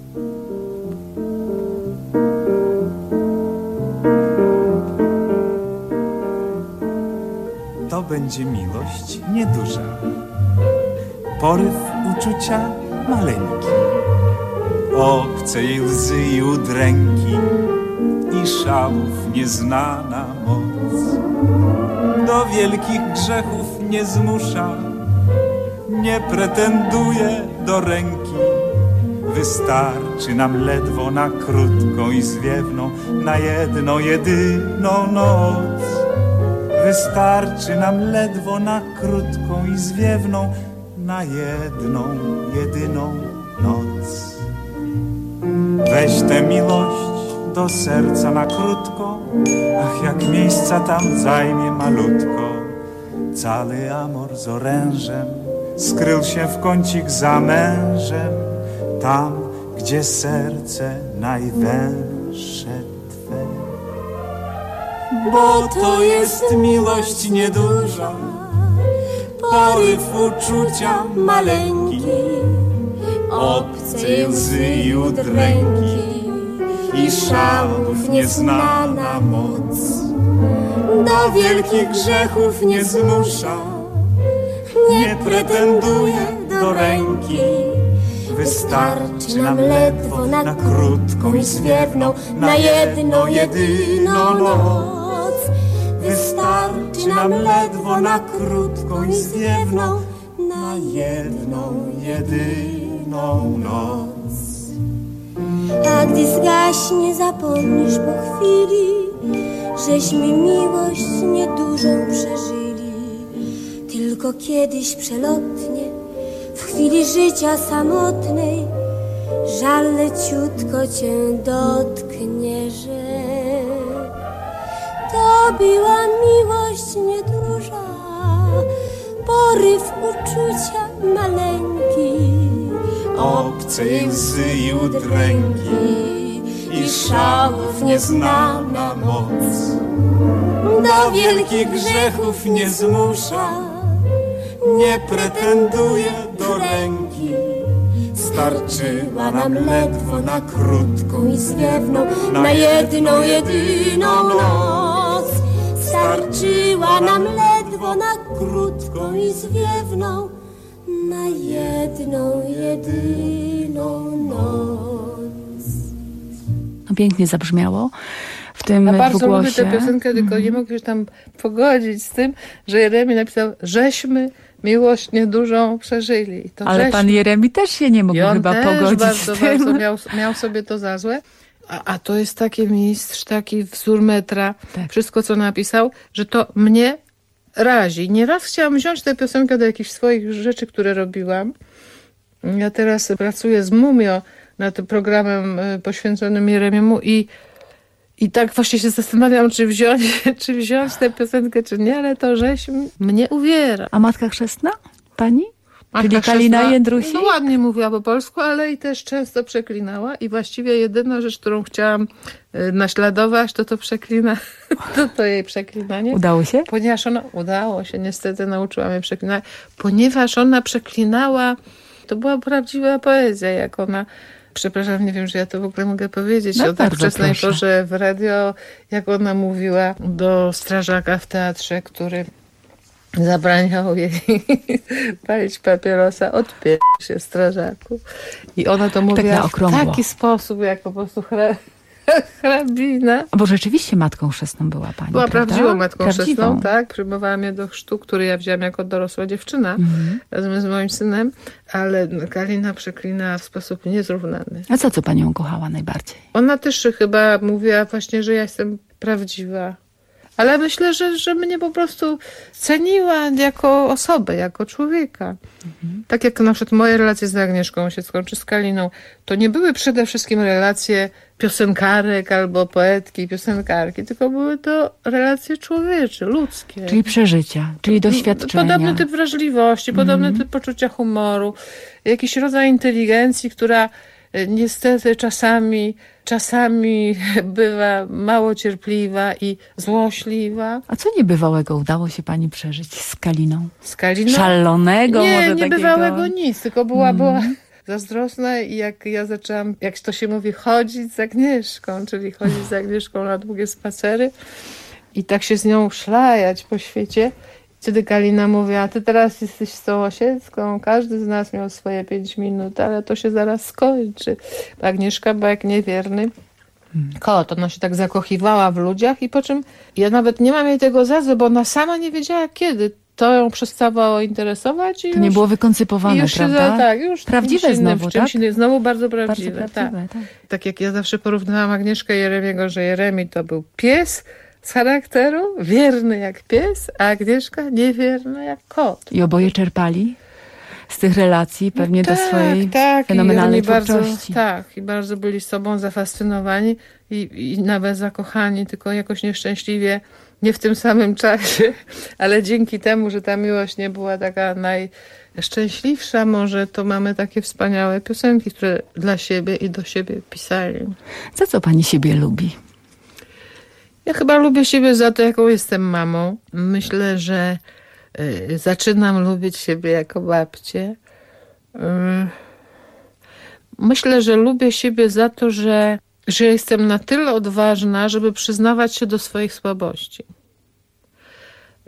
To będzie miłość nieduża, poryw uczucia maleńki, obce jej łzy i udręki i szałów nieznana moc. Do wielkich grzechów nie zmusza, nie pretenduje do ręki. Wystarczy nam ledwo na krótką i zwiewną, na jedną, jedyną noc. Wystarczy nam ledwo na krótką i zwiewną, na jedną, jedyną noc. Weź tę miłość do serca na krótko, ach jak miejsca tam zajmie malutko. Cały amor z orężem skrył się w kącik za mężem, tam, gdzie serce najwęższe Twe. Bo to jest miłość nieduża, poryw uczucia maleńki, obcej łzy i udręki i szałów nieznana moc. do wielkich grzechów nie zmusza, nie pretenduje do ręki. Wystarczy nam ledwo na krótką i zwiewną, na jedną jedyną noc. Wystarczy nam ledwo na krótką i zwiewną, na jedną jedyną noc. A gdy zgaśnie, zapomnisz po chwili, żeśmy miłość niedużą przeżyli. Tylko kiedyś przelotnie, w chwili życia samotnej, żal leciutko cię dotknie, że to była miłość nieduża, poryw uczucia maleńki, obce jej łzy i udręki i szałów nieznana moc. Do wielkich grzechów nie zmusza, nie pretenduje do ręki. Starczyła nam ledwo na krótką i zwiewną, na jedną jedyną noc. Starczyła nam ledwo na krótką i zwiewną, na jedną jedyną noc. No, pięknie zabrzmiało w tym Ja bardzo wygłosie. lubię tę piosenkę, tylko nie mogę się tam pogodzić z tym, że Jeremi napisał, żeśmy miłość niedużą przeżyli. I to Ale żeśmy. pan Jeremi też się nie mógł I on chyba też pogodzić bardzo, z tym. bardzo miał sobie to za złe. A to jest taki mistrz, taki wzór metra, wszystko co napisał, że to mnie razi. Nieraz chciałam wziąć tę piosenkę do jakichś swoich rzeczy, które robiłam. Ja teraz pracuję z Mumio nad tym programem poświęconym Jeremiemu i tak właśnie się zastanawiam, czy wziąć tę piosenkę, czy nie, ale to żeś mnie uwiera. A Matka Chrzestna? Pani? Matka Czyli Kalina Chrzestna, Jędrusi? no ładnie mówiła po polsku, ale i też często przeklinała i właściwie jedyna rzecz, którą chciałam naśladować, to przeklina, to jej przeklinanie. Udało się? Ponieważ udało się, niestety nauczyła mnie przeklinać, ponieważ ona przeklinała, to była prawdziwa poezja, jak ona, przepraszam, nie wiem, że ja to w ogóle mogę powiedzieć, No, o tak bardzo wczesnej proszę. porze w radio, jak ona mówiła do strażaka w teatrze, który zabraniał jej palić papierosa, odpię się strażaku. I ona to mówiła w taki sposób, jak po prostu hrabina. Bo rzeczywiście Matką Chrzestną była pani, Była prawda? prawdziwą Matką Prawdziwą. Chrzestną, tak. Przyjmowała mnie do chrztu, który ja wzięłam jako dorosła dziewczyna, razem z moim synem, ale Kalina przeklinała w sposób niezrównany. A co panią kochała najbardziej? Ona też chyba mówiła właśnie, że ja jestem prawdziwa. Ale myślę, że mnie po prostu ceniła jako osobę, jako człowieka. Tak jak na przykład moje relacje z Agnieszką Osiecką czy z Kaliną, to nie były przede wszystkim relacje piosenkarek albo poetki, piosenkarki, tylko były to relacje człowiecze, ludzkie. Czyli przeżycia, czyli doświadczenia. Podobny typ wrażliwości, podobny typ poczucia humoru, jakiś rodzaj inteligencji, która niestety czasami bywa mało cierpliwa i złośliwa. A co niebywałego udało się pani przeżyć z Kaliną? Z Kaliną? Szalonego może takiego? Nie niebywałego nic, tylko była zazdrosna i jak ja zaczęłam, jak to się mówi, chodzić z Agnieszką, czyli chodzić z Agnieszką na długie spacery i tak się z nią szlajać po świecie. Wtedy Kalina mówiła, ty teraz jesteś z tą Osiecką, każdy z nas miał swoje 5 minut, ale to się zaraz skończy. Agnieszka była jak niewierny kot, ona się tak zakochiwała w ludziach i po czym ja nawet nie mam jej tego za złe, bo ona sama nie wiedziała kiedy. To ją przestawało interesować. I to nie było wykoncypowane, prawda? Tak, już prawdziwe znowu, tak? Znowu bardzo prawdziwe. Bardzo prawdziwe, tak. Tak jak ja zawsze porównywałam Agnieszkę i Jeremiego, że Jeremi to był pies z charakteru, wierny jak pies, a Agnieszka niewierna jak kot. I oboje czerpali z tych relacji pewnie do swojej fenomenalnej twórczości. I bardzo byli sobą zafascynowani i nawet zakochani, tylko jakoś nieszczęśliwie, nie w tym samym czasie, ale dzięki temu, że ta miłość nie była taka najszczęśliwsza, może to mamy takie wspaniałe piosenki, które dla siebie i do siebie pisali. Za co pani siebie lubi? Ja chyba lubię siebie za to, jaką jestem mamą. Myślę, że zaczynam lubić siebie jako babcię. Myślę, że lubię siebie za to, że jestem na tyle odważna, żeby przyznawać się do swoich słabości.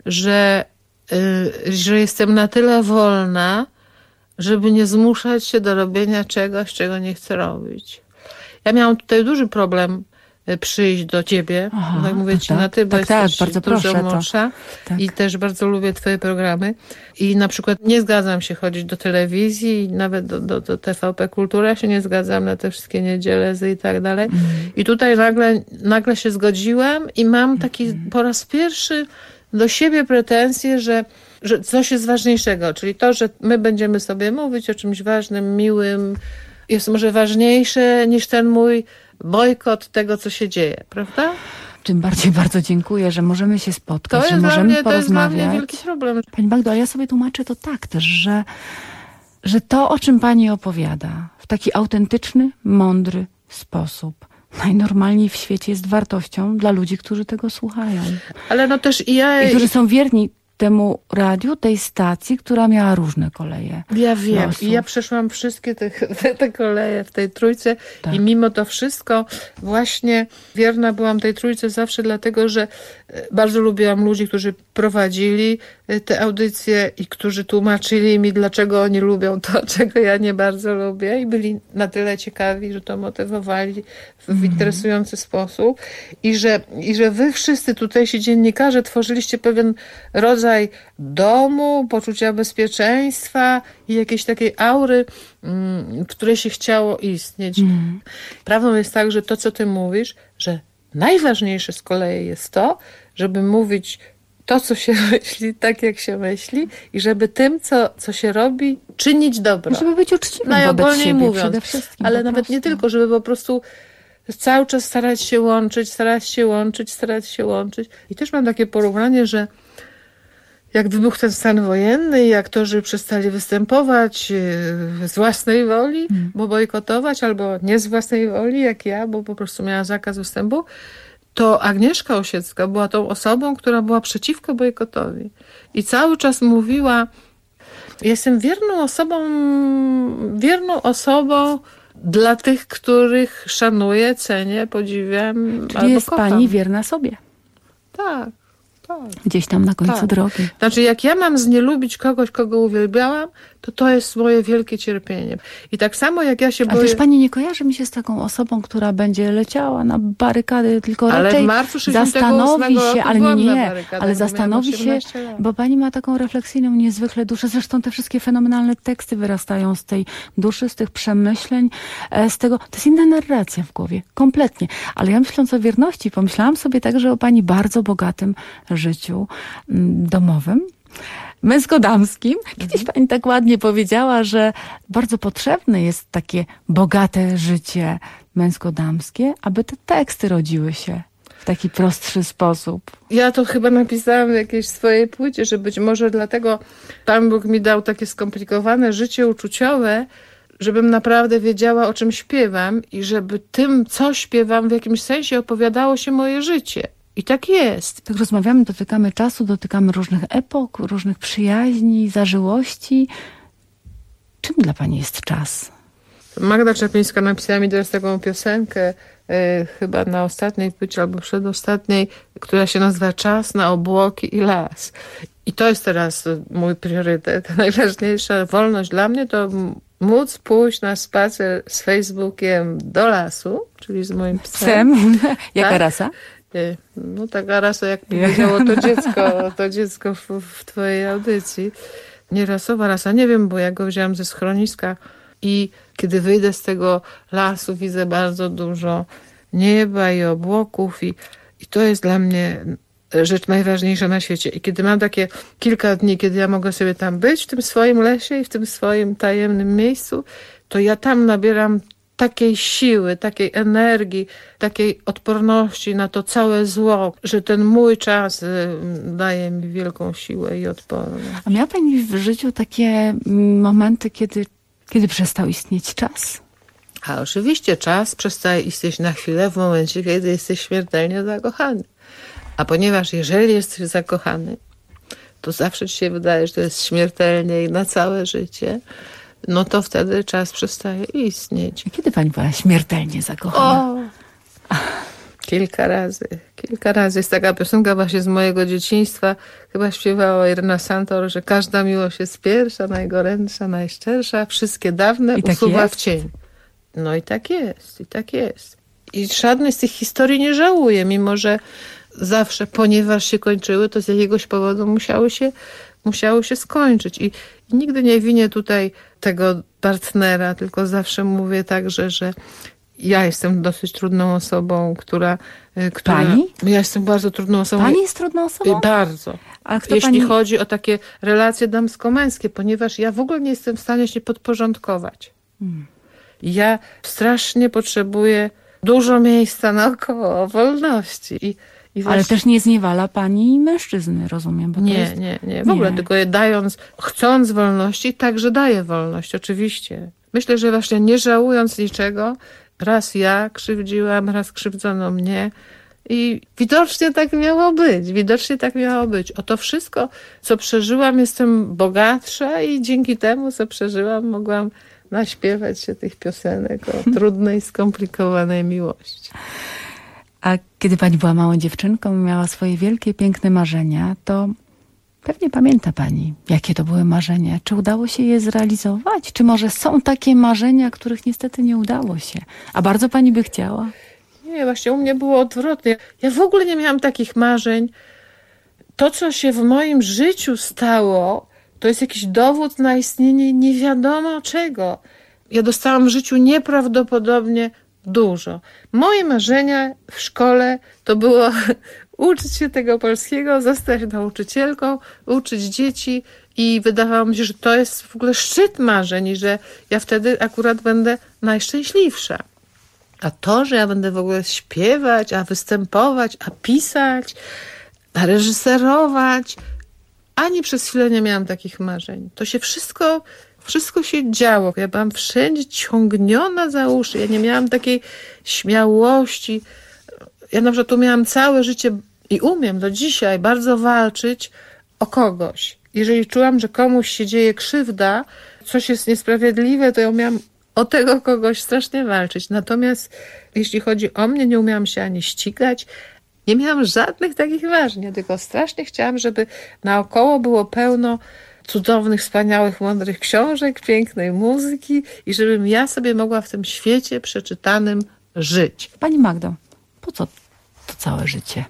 że jestem na tyle wolna, żeby nie zmuszać się do robienia czegoś, czego nie chcę robić. Ja miałam tutaj duży problem przyjść do ciebie. Tak mówię ci na ty, bo jesteś bardzo dużo młodsza i też bardzo lubię twoje programy. I na przykład nie zgadzam się chodzić do telewizji, nawet do TVP Kultura, ja się nie zgadzam na te wszystkie niedziele i tak dalej. I tutaj nagle się zgodziłam i mam taki po raz pierwszy do siebie pretensje, że coś jest ważniejszego, czyli to, że my będziemy sobie mówić o czymś ważnym, miłym, jest może ważniejsze niż ten mój bojkot tego, co się dzieje, prawda? Tym bardziej bardzo dziękuję, że możemy się spotkać, że możemy porozmawiać. To jest dla mnie wielki problem. Pani Magdo, ale ja sobie tłumaczę to tak też, że to, o czym pani opowiada w taki autentyczny, mądry sposób, najnormalniej w świecie jest wartością dla ludzi, którzy tego słuchają. Ale no też i którzy są wierni temu radiu, tej stacji, która miała różne koleje. Ja wiem. I ja przeszłam wszystkie te koleje w tej trójce i mimo to wszystko właśnie wierna byłam tej trójce zawsze dlatego, że bardzo lubiłam ludzi, którzy prowadzili te audycje i którzy tłumaczyli mi, dlaczego oni lubią to, czego ja nie bardzo lubię i byli na tyle ciekawi, że to motywowali w interesujący sposób i że wy wszyscy tutejsi dziennikarze tworzyliście pewien rodzaj domu, poczucia bezpieczeństwa i jakiejś takiej aury, w której się chciało istnieć. Prawdą jest tak, że to, co ty mówisz, że najważniejsze z kolei jest to, żeby mówić to, co się myśli, tak jak się myśli i żeby tym, co się robi, czynić dobro. Żeby być uczciwym wobec siebie przede wszystkim. Ale nawet nie tylko, żeby po prostu cały czas starać się łączyć. I też mam takie porównanie, że jak wybuchł ten stan wojenny i aktorzy przestali występować z własnej woli, bo bojkotować, albo nie z własnej woli, jak ja, bo po prostu miała zakaz występu, to Agnieszka Osiecka była tą osobą, która była przeciwko bojkotowi. I cały czas mówiła, jestem wierną osobą dla tych, których szanuję, cenię, podziwiam. Czyli jest kocham. Pani wierna sobie. Tak. Gdzieś tam na końcu drogi. Znaczy, jak ja mam znielubić kogoś, kogo uwielbiałam, to jest moje wielkie cierpienie. I tak samo jak ja się boję... Ale też pani nie kojarzy mi się z taką osobą, która będzie leciała na barykady, tylko ale raczej w marcu 68 się, ale nie, ale zastanowi się, lat. bo pani ma taką refleksyjną niezwykle duszę. Zresztą te wszystkie fenomenalne teksty wyrastają z tej duszy, z tych przemyśleń, z tego... To jest inna narracja w głowie, kompletnie. Ale ja myśląc o wierności, pomyślałam sobie także o pani bardzo bogatym życiu domowym, męsko-damskim. Kiedyś pani tak ładnie powiedziała, że bardzo potrzebne jest takie bogate życie męsko-damskie, aby te teksty rodziły się w taki prostszy sposób. Ja to chyba napisałam w jakiejś swojej płycie, że być może dlatego Pan Bóg mi dał takie skomplikowane życie uczuciowe, żebym naprawdę wiedziała, o czym śpiewam i żeby tym, co śpiewam, w jakimś sensie opowiadało się moje życie. I tak jest. Tak rozmawiamy, dotykamy czasu, dotykamy różnych epok, różnych przyjaźni, zażyłości. Czym dla pani jest czas? Magda Czaplińska napisała mi teraz taką piosenkę, chyba na ostatniej płycie albo przedostatniej, która się nazywa Czas na obłoki i las. I to jest teraz mój priorytet. Najważniejsza wolność dla mnie to móc pójść na spacer z Facebookiem do lasu, czyli z moim psem. Jaka rasa? No taka rasa, jak powiedziało to dziecko w twojej audycji. Nie rasowa rasa, nie wiem, bo ja go wzięłam ze schroniska i kiedy wyjdę z tego lasu, widzę bardzo dużo nieba i obłoków i to jest dla mnie rzecz najważniejsza na świecie. I kiedy mam takie kilka dni, kiedy ja mogę sobie tam być w tym swoim lesie i w tym swoim tajemnym miejscu, to ja tam nabieram takiej siły, takiej energii, takiej odporności na to całe zło, że ten mój czas daje mi wielką siłę i odporność. A miała pani w życiu takie momenty, kiedy przestał istnieć czas? A oczywiście czas przestaje istnieć na chwilę w momencie, kiedy jesteś śmiertelnie zakochany. A ponieważ jeżeli jesteś zakochany, to zawsze ci się wydaje, że to jest śmiertelnie i na całe życie, no to wtedy czas przestaje istnieć. A kiedy pani była śmiertelnie zakochana? Kilka razy. Jest taka piosenka właśnie z mojego dzieciństwa. Chyba śpiewała Irena Santor, że każda miłość jest pierwsza, najgorętsza, najszczersza. Wszystkie dawne usuwa w cień. No i tak jest. I żadnej z tych historii nie żałuję, mimo że zawsze, ponieważ się kończyły, to z jakiegoś powodu musiały się skończyć. I nigdy nie winię tutaj tego partnera, tylko zawsze mówię także, że ja jestem dosyć trudną osobą, która... Pani? Ja jestem bardzo trudną osobą. Pani jest trudną osobą? Bardzo. A kto jeśli pani... chodzi o takie relacje damsko-męskie, ponieważ ja w ogóle nie jestem w stanie się podporządkować. Ja strasznie potrzebuję dużo miejsca naokoło, wolności. Ale też nie zniewala pani mężczyzny, rozumiem. Bo nie. W ogóle tylko chcąc wolności, także daję wolność, oczywiście. Myślę, że właśnie nie żałując niczego, raz ja krzywdziłam, raz krzywdzono mnie i widocznie tak miało być. O to wszystko, co przeżyłam, jestem bogatsza i dzięki temu, co przeżyłam, mogłam naśpiewać się tych piosenek o trudnej, skomplikowanej miłości. A kiedy pani była małą dziewczynką i miała swoje wielkie, piękne marzenia, to pewnie pamięta pani, jakie to były marzenia. Czy udało się je zrealizować? Czy może są takie marzenia, których niestety nie udało się? A bardzo pani by chciała? Nie, właśnie u mnie było odwrotnie. Ja w ogóle nie miałam takich marzeń. To, co się w moim życiu stało, to jest jakiś dowód na istnienie nie wiadomo czego. Ja dostałam w życiu nieprawdopodobnie dużo. Moje marzenia w szkole to było uczyć się tego polskiego, zostać nauczycielką, uczyć dzieci i wydawało mi się, że to jest w ogóle szczyt marzeń i że ja wtedy akurat będę najszczęśliwsza. A to, że ja będę w ogóle śpiewać, a występować, a pisać, a reżyserować, ani przez chwilę nie miałam takich marzeń. To się wszystko się działo. Ja byłam wszędzie ciągniona za uszy. Ja nie miałam takiej śmiałości. Ja na przykład tu miałam całe życie i umiem do dzisiaj bardzo walczyć o kogoś. Jeżeli czułam, że komuś się dzieje krzywda, coś jest niesprawiedliwe, to ja umiałam o tego kogoś strasznie walczyć. Natomiast jeśli chodzi o mnie, nie umiałam się ani ścigać. Nie miałam żadnych takich marzeń, tylko strasznie chciałam, żeby naokoło było pełno cudownych, wspaniałych, mądrych książek, pięknej muzyki i żebym ja sobie mogła w tym świecie przeczytanym żyć. Pani Magdo, po co to całe życie?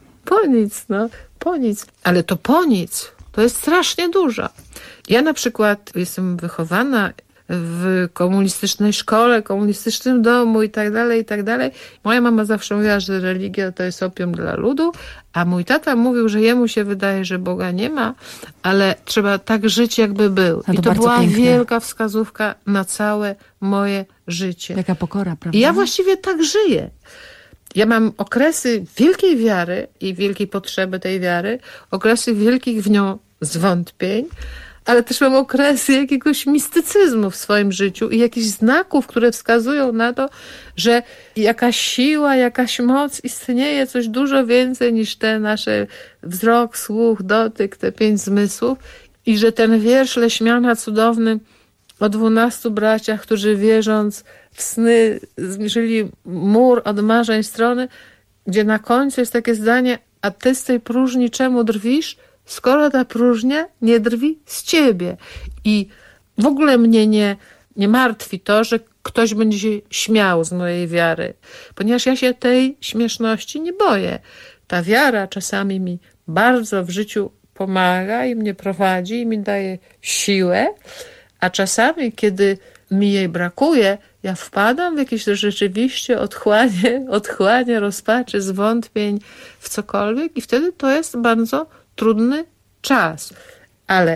Po nic. Ale to po nic, to jest strasznie dużo. Ja na przykład jestem wychowana w komunistycznej szkole, komunistycznym domu i tak dalej. Moja mama zawsze mówiła, że religia to jest opium dla ludu, a mój tata mówił, że jemu się wydaje, że Boga nie ma, ale trzeba tak żyć, jakby był. I to była wielka wskazówka na całe moje życie. Jaka pokora, prawda? I ja właściwie tak żyję. Ja mam okresy wielkiej wiary i wielkiej potrzeby tej wiary, okresy wielkich w nią zwątpień, ale też mam okresy jakiegoś mistycyzmu w swoim życiu i jakichś znaków, które wskazują na to, że jakaś siła, jakaś moc istnieje, coś dużo więcej niż te nasze wzrok, słuch, dotyk, te 5 zmysłów i że ten wiersz Leśmiana cudowny o 12 braciach, którzy wierząc w sny zmierzyli mur od marzeń strony, gdzie na końcu jest takie zdanie: a ty z tej próżni czemu drwisz? Skoro ta próżnia nie drwi z ciebie. I w ogóle mnie nie martwi to, że ktoś będzie się śmiał z mojej wiary, ponieważ ja się tej śmieszności nie boję. Ta wiara czasami mi bardzo w życiu pomaga i mnie prowadzi i mi daje siłę, a czasami, kiedy mi jej brakuje, ja wpadam w jakieś rzeczywiście otchłanie, rozpaczy, zwątpień w cokolwiek i wtedy to jest bardzo trudny czas. Ale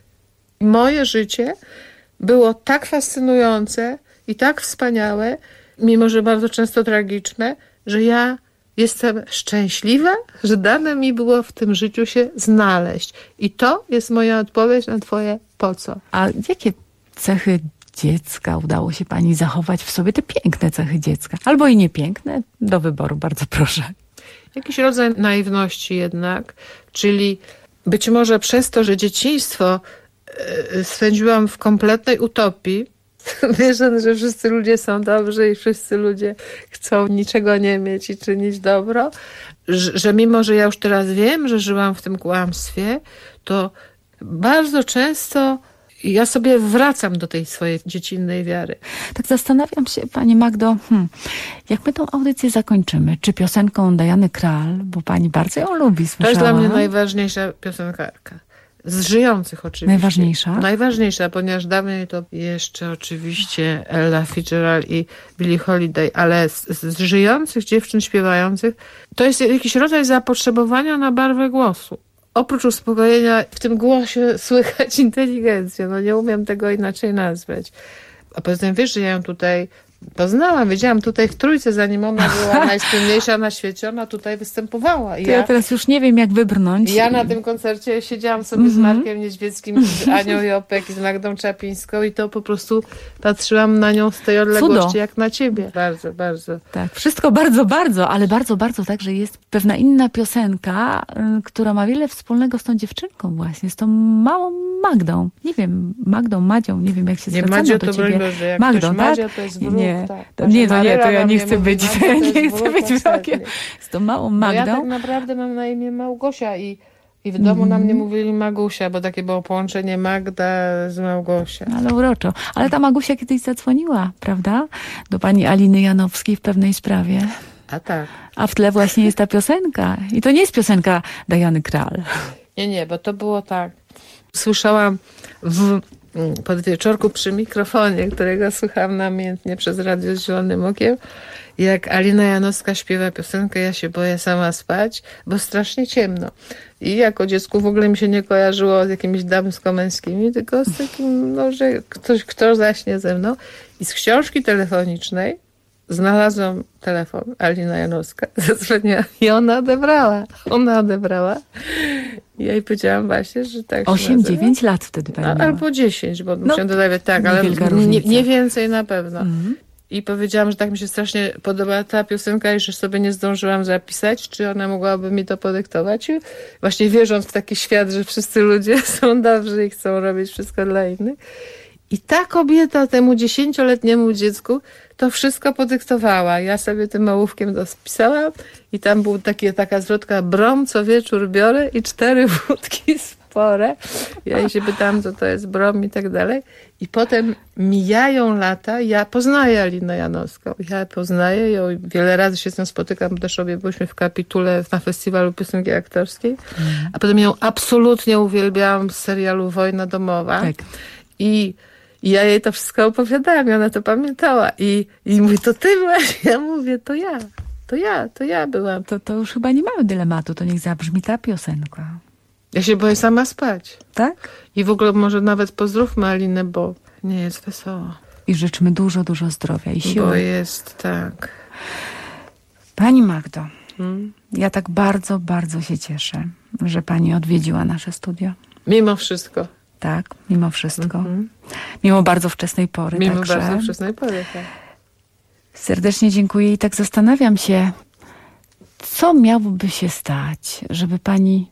moje życie było tak fascynujące i tak wspaniałe, mimo że bardzo często tragiczne, że ja jestem szczęśliwa, że dane mi było w tym życiu się znaleźć. I to jest moja odpowiedź na twoje po co. A jakie cechy dziecka udało się pani zachować w sobie? Te piękne cechy dziecka. Albo i niepiękne. Do wyboru, bardzo proszę. Jakiś rodzaj naiwności jednak, czyli być może przez to, że dzieciństwo spędziłam w kompletnej utopii, wierząc, że wszyscy ludzie są dobrzy i wszyscy ludzie chcą niczego nie mieć i czynić dobro, że mimo, że ja już teraz wiem, że żyłam w tym kłamstwie, to bardzo często ja sobie wracam do tej swojej dziecinnej wiary. Tak zastanawiam się, pani Magdo, jak my tą audycję zakończymy? Czy piosenką Diany Krall, bo pani bardzo ją lubi, słyszałam. To jest dla mnie najważniejsza piosenkarka. Z żyjących oczywiście. Najważniejsza? Najważniejsza, ponieważ dawniej to jeszcze oczywiście Ella Fitzgerald i Billie Holiday, ale z żyjących dziewczyn śpiewających to jest jakiś rodzaj zapotrzebowania na barwę głosu. Oprócz uspokojenia w tym głosie słychać inteligencję. No nie umiem tego inaczej nazwać. A poza tym wiesz, że ja ją tutaj poznałam, wiedziałam tutaj w Trójce, zanim ona była najsłynniejsza na świecie, ona tutaj występowała. Ja teraz już nie wiem, jak wybrnąć. Ja na tym koncercie siedziałam sobie z Markiem Niedźwieckim, z Anią Jopek i z Magdą Czapińską i to po prostu patrzyłam na nią z tej odległości, Cudo. jak na ciebie. Bardzo, bardzo. Tak, wszystko bardzo, bardzo, ale bardzo, bardzo także jest pewna inna piosenka, która ma wiele wspólnego z tą dziewczynką właśnie, z tą małą Magdą. Nie wiem, Magdą, Madzią, nie wiem, jak się zwracamy Madzio, do to ciebie. Magdą, jak Magdą, ktoś tak? Madzia, to jest wróg, nie. tak. To nie, to ja nie chcę mówi, być, Madzia, ja to nie jest chcę być wróg wrogiem ostatni. z tą małą No Magdą. ja tak naprawdę mam na imię Małgosia i w domu na mnie mówili Magusia, bo takie było połączenie Magda z Małgosia. Ale uroczo. Ale ta Magusia kiedyś zadzwoniła, prawda? Do pani Aliny Janowskiej w pewnej sprawie. A tak. A w tle właśnie jest ta piosenka. I to nie jest piosenka Diany Krall. Nie, bo to było tak. Słyszałam w podwieczorku przy mikrofonie, którego słucham namiętnie przez radio z Zielonym Okiem, jak Alina Janowska śpiewa piosenkę Ja się boję sama spać, bo strasznie ciemno. I jako dziecku w ogóle mi się nie kojarzyło z jakimiś damsko-męskimi, tylko z takim, no, że kto zaśnie ze mną. I z książki telefonicznej znalazłam telefon Alina Janowska, zadzwoniła i ona odebrała. I ja jej powiedziałam właśnie, że tak 8-9 lat wtedy pani miała. Albo 10, bo musiałam dodawać, tak, ale nie więcej na pewno. I powiedziałam, że tak mi się strasznie podoba ta piosenka i że sobie nie zdążyłam zapisać, czy ona mogłaby mi to podyktować. I właśnie wierząc w taki świat, że wszyscy ludzie są dobrzy i chcą robić wszystko dla innych. I ta kobieta temu 10-letniemu dziecku to wszystko podyktowała. Ja sobie tym ołówkiem to spisałam i tam był taka zwrotka: brom co wieczór biorę i 4 wódki spore. Ja jej się pytałam, co to jest brom i tak dalej. I potem mijają lata, ja poznaję Alinę Janowską. Ja poznaję ją, wiele razy się z nią spotykam, bo też obie byliśmy w Kapitule na festiwalu piosenki aktorskiej. A potem ją absolutnie uwielbiałam z serialu Wojna domowa. Tak. I ja jej to wszystko opowiadałam i ona to pamiętała. I mówi, to ty byłaś? Ja mówię, to ja byłam. To już chyba nie mamy dylematu, to niech zabrzmi ta piosenka. Ja się boję sama spać. Tak? I w ogóle może nawet pozdrówmy Alinę, bo nie jest wesoło. I życzmy dużo, dużo zdrowia i siły. Bo jest tak. Pani Magdo, ja tak bardzo, bardzo się cieszę, że pani odwiedziła nasze studio. Mimo wszystko. Tak, mimo wszystko. Mimo bardzo wczesnej pory. Mimo bardzo wczesnej pory, tak. Serdecznie dziękuję i tak zastanawiam się, co miałoby się stać, żeby pani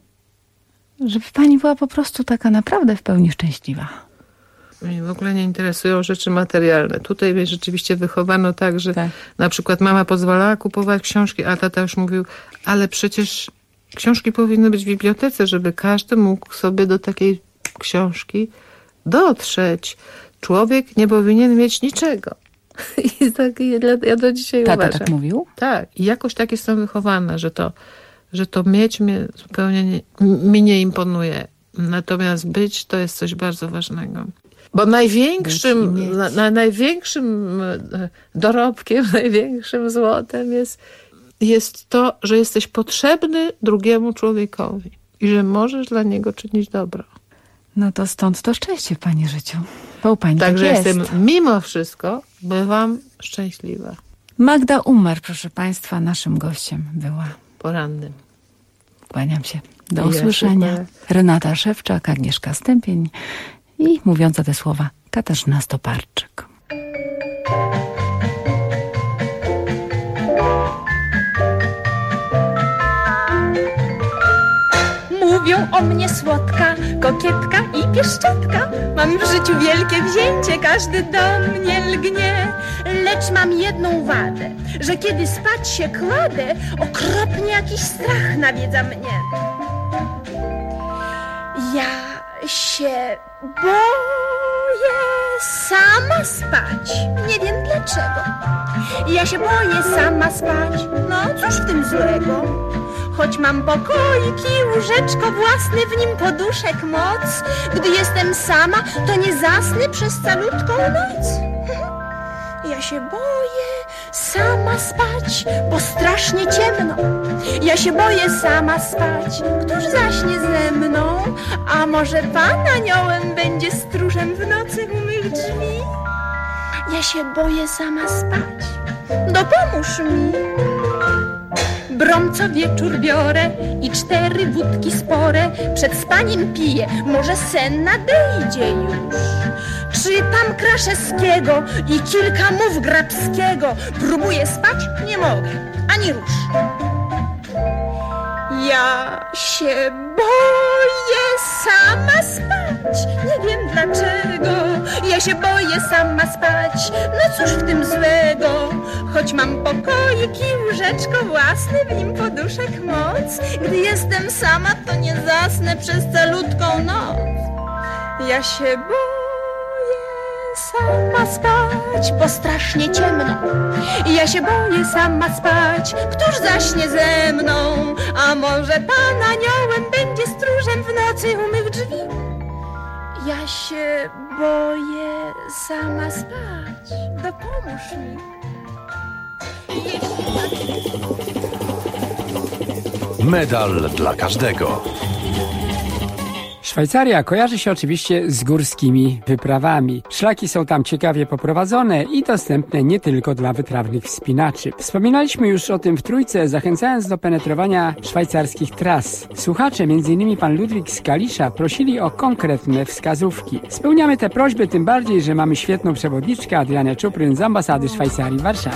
była po prostu taka naprawdę w pełni szczęśliwa. Mnie w ogóle nie interesują rzeczy materialne. Tutaj mnie rzeczywiście wychowano tak, że na przykład mama pozwalała kupować książki, a tata już mówił, ale przecież książki powinny być w bibliotece, żeby każdy mógł sobie do takiej książki dotrzeć. Człowiek nie powinien mieć niczego. I tak ja do dzisiaj uważam. Tata tak mówił? Tak. I jakoś tak jestem wychowana, że to mieć mnie zupełnie mi nie imponuje. Natomiast być to jest coś bardzo ważnego. Bo największym dorobkiem, największym złotem jest to, że jesteś potrzebny drugiemu człowiekowi i że możesz dla niego czynić dobro. No to stąd to szczęście w pani życiu. Bo u pani Także tak jest. jestem mimo wszystko, bywam szczęśliwa. Magda Umer, proszę państwa, naszym gościem była. Porannym. Kłaniam się. Do usłyszenia. Renata Szewczak, Agnieszka Stępień i mówiąca te słowa Katarzyna Stoparczyk. mówią o mnie słodka, kokietka i pieszczotka. Mam w życiu wielkie wzięcie, każdy do mnie lgnie. Lecz mam jedną wadę, że kiedy spać się kładę, okropnie jakiś strach nawiedza mnie. Ja się boję sama spać, nie wiem dlaczego. Ja się boję sama spać, no cóż w tym złego? Choć mam pokoik i łóżeczko własny, w nim poduszek moc. Gdy jestem sama, to nie zasnę przez calutką noc. Ja się boję sama spać, bo strasznie ciemno. Ja się boję sama spać, któż zaśnie ze mną? A może Pan aniołem będzie stróżem w nocy u mych drzwi? Ja się boję sama spać, dopomóż mi. Brom co wieczór biorę i 4 wódki spore przed spaniem piję, może sen nadejdzie już. Czytam Kraszewskiego i kilka mów Grabskiego. Próbuję spać, nie mogę, ani rusz. Ja się boję sama spać, nie wiem dlaczego. Ja się boję sama spać, no cóż w tym złego? Choć mam pokoik i łóżeczko własne, w nim poduszek moc. Gdy jestem sama, to nie zasnę przez calutką noc. Ja się boję sama spać, bo strasznie ciemno. Ja się boję sama spać, któż zaśnie ze mną? A może Pan aniołem będzie stróżem w nocy u mych drzwi? Ja się boję sama spać, dopomóż mi. Medal dla każdego. Szwajcaria kojarzy się oczywiście z górskimi wyprawami. Szlaki są tam ciekawie poprowadzone i dostępne nie tylko dla wytrawnych wspinaczy. Wspominaliśmy już o tym w Trójce, zachęcając do penetrowania szwajcarskich tras. Słuchacze, m.in. pan Ludwik z Kalisza, prosili o konkretne wskazówki. Spełniamy te prośby tym bardziej, że mamy świetną przewodniczkę Adrianę Czupryn z ambasady Szwajcarii w Warszawie.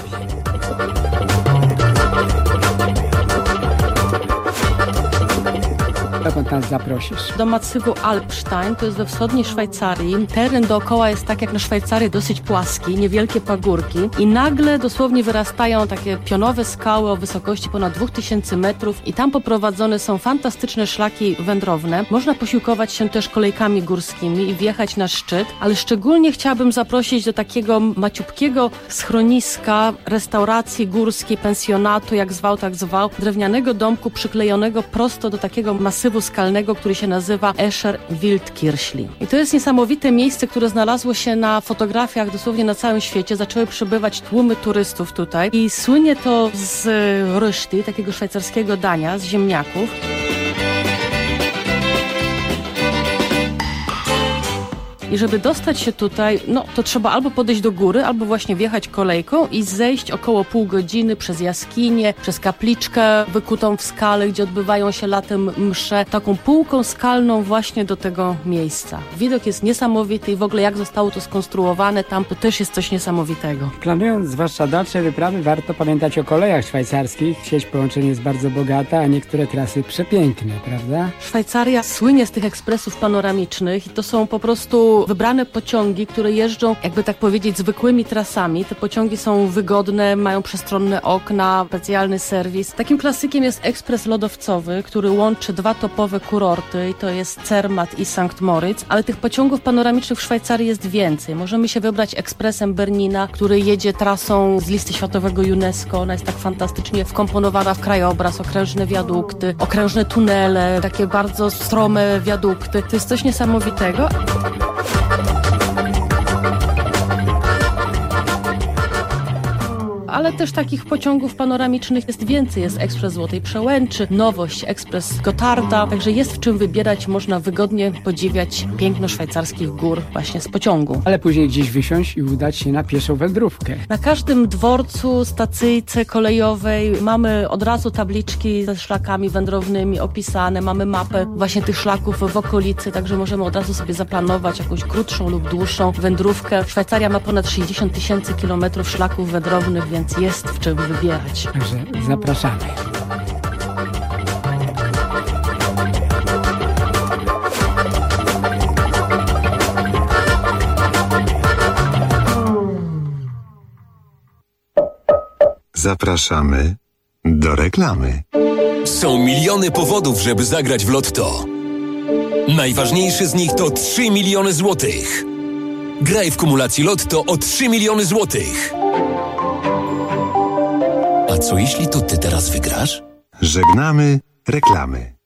Dokąd nas zaprosisz? Do masywu Alpstein, to jest we wschodniej Szwajcarii. Teren dookoła jest tak jak na Szwajcarii dosyć płaski, niewielkie pagórki i nagle dosłownie wyrastają takie pionowe skały o wysokości ponad 2000 metrów i tam poprowadzone są fantastyczne szlaki wędrowne. Można posiłkować się też kolejkami górskimi i wjechać na szczyt, ale szczególnie chciałabym zaprosić do takiego maciupkiego schroniska, restauracji górskiej, pensjonatu, jak zwał, tak zwał, drewnianego domku przyklejonego prosto do takiego masywu skalnego, który się nazywa Escher Wildkirchli. I to jest niesamowite miejsce, które znalazło się na fotografiach dosłownie na całym świecie. Zaczęły przybywać tłumy turystów tutaj i słynie to z rösti, takiego szwajcarskiego dania, z ziemniaków. I żeby dostać się tutaj, no to trzeba albo podejść do góry, albo właśnie wjechać kolejką i zejść około pół godziny przez jaskinię, przez kapliczkę wykutą w skale, gdzie odbywają się latem msze, taką półką skalną właśnie do tego miejsca. Widok jest niesamowity i w ogóle jak zostało to skonstruowane tam, to też jest coś niesamowitego. Planując zwłaszcza dalsze wyprawy, warto pamiętać o kolejach szwajcarskich. Sieć połączeń jest bardzo bogata, a niektóre trasy przepiękne, prawda? Szwajcaria słynie z tych ekspresów panoramicznych i to są po prostu wybrane pociągi, które jeżdżą, jakby tak powiedzieć, zwykłymi trasami. Te pociągi są wygodne, mają przestronne okna, specjalny serwis. Takim klasykiem jest ekspres lodowcowy, który łączy 2 topowe kurorty i to jest Zermatt i St. Moritz, ale tych pociągów panoramicznych w Szwajcarii jest więcej. Możemy się wybrać ekspresem Bernina, który jedzie trasą z listy światowego UNESCO. Ona jest tak fantastycznie wkomponowana w krajobraz, okrężne wiadukty, okrężne tunele, takie bardzo strome wiadukty. To jest coś niesamowitego. Ale też takich pociągów panoramicznych jest więcej. Jest ekspres Złotej Przełęczy, nowość, ekspres Gottarda, także jest w czym wybierać, można wygodnie podziwiać piękno szwajcarskich gór właśnie z pociągu. Ale później gdzieś wysiąść i udać się na pieszą wędrówkę. Na każdym dworcu, stacyjce kolejowej mamy od razu tabliczki ze szlakami wędrownymi opisane, mamy mapę właśnie tych szlaków w okolicy, także możemy od razu sobie zaplanować jakąś krótszą lub dłuższą wędrówkę. Szwajcaria ma ponad 60 000 kilometrów szlaków wędrownych, więc jest w czym wybierać. Także zapraszamy. Zapraszamy do reklamy. Są miliony powodów, żeby zagrać w Lotto. Najważniejszy z nich to 3 miliony złotych. Graj w kumulacji Lotto o 3 miliony złotych. A co jeśli to ty teraz wygrasz? Żegnamy reklamy.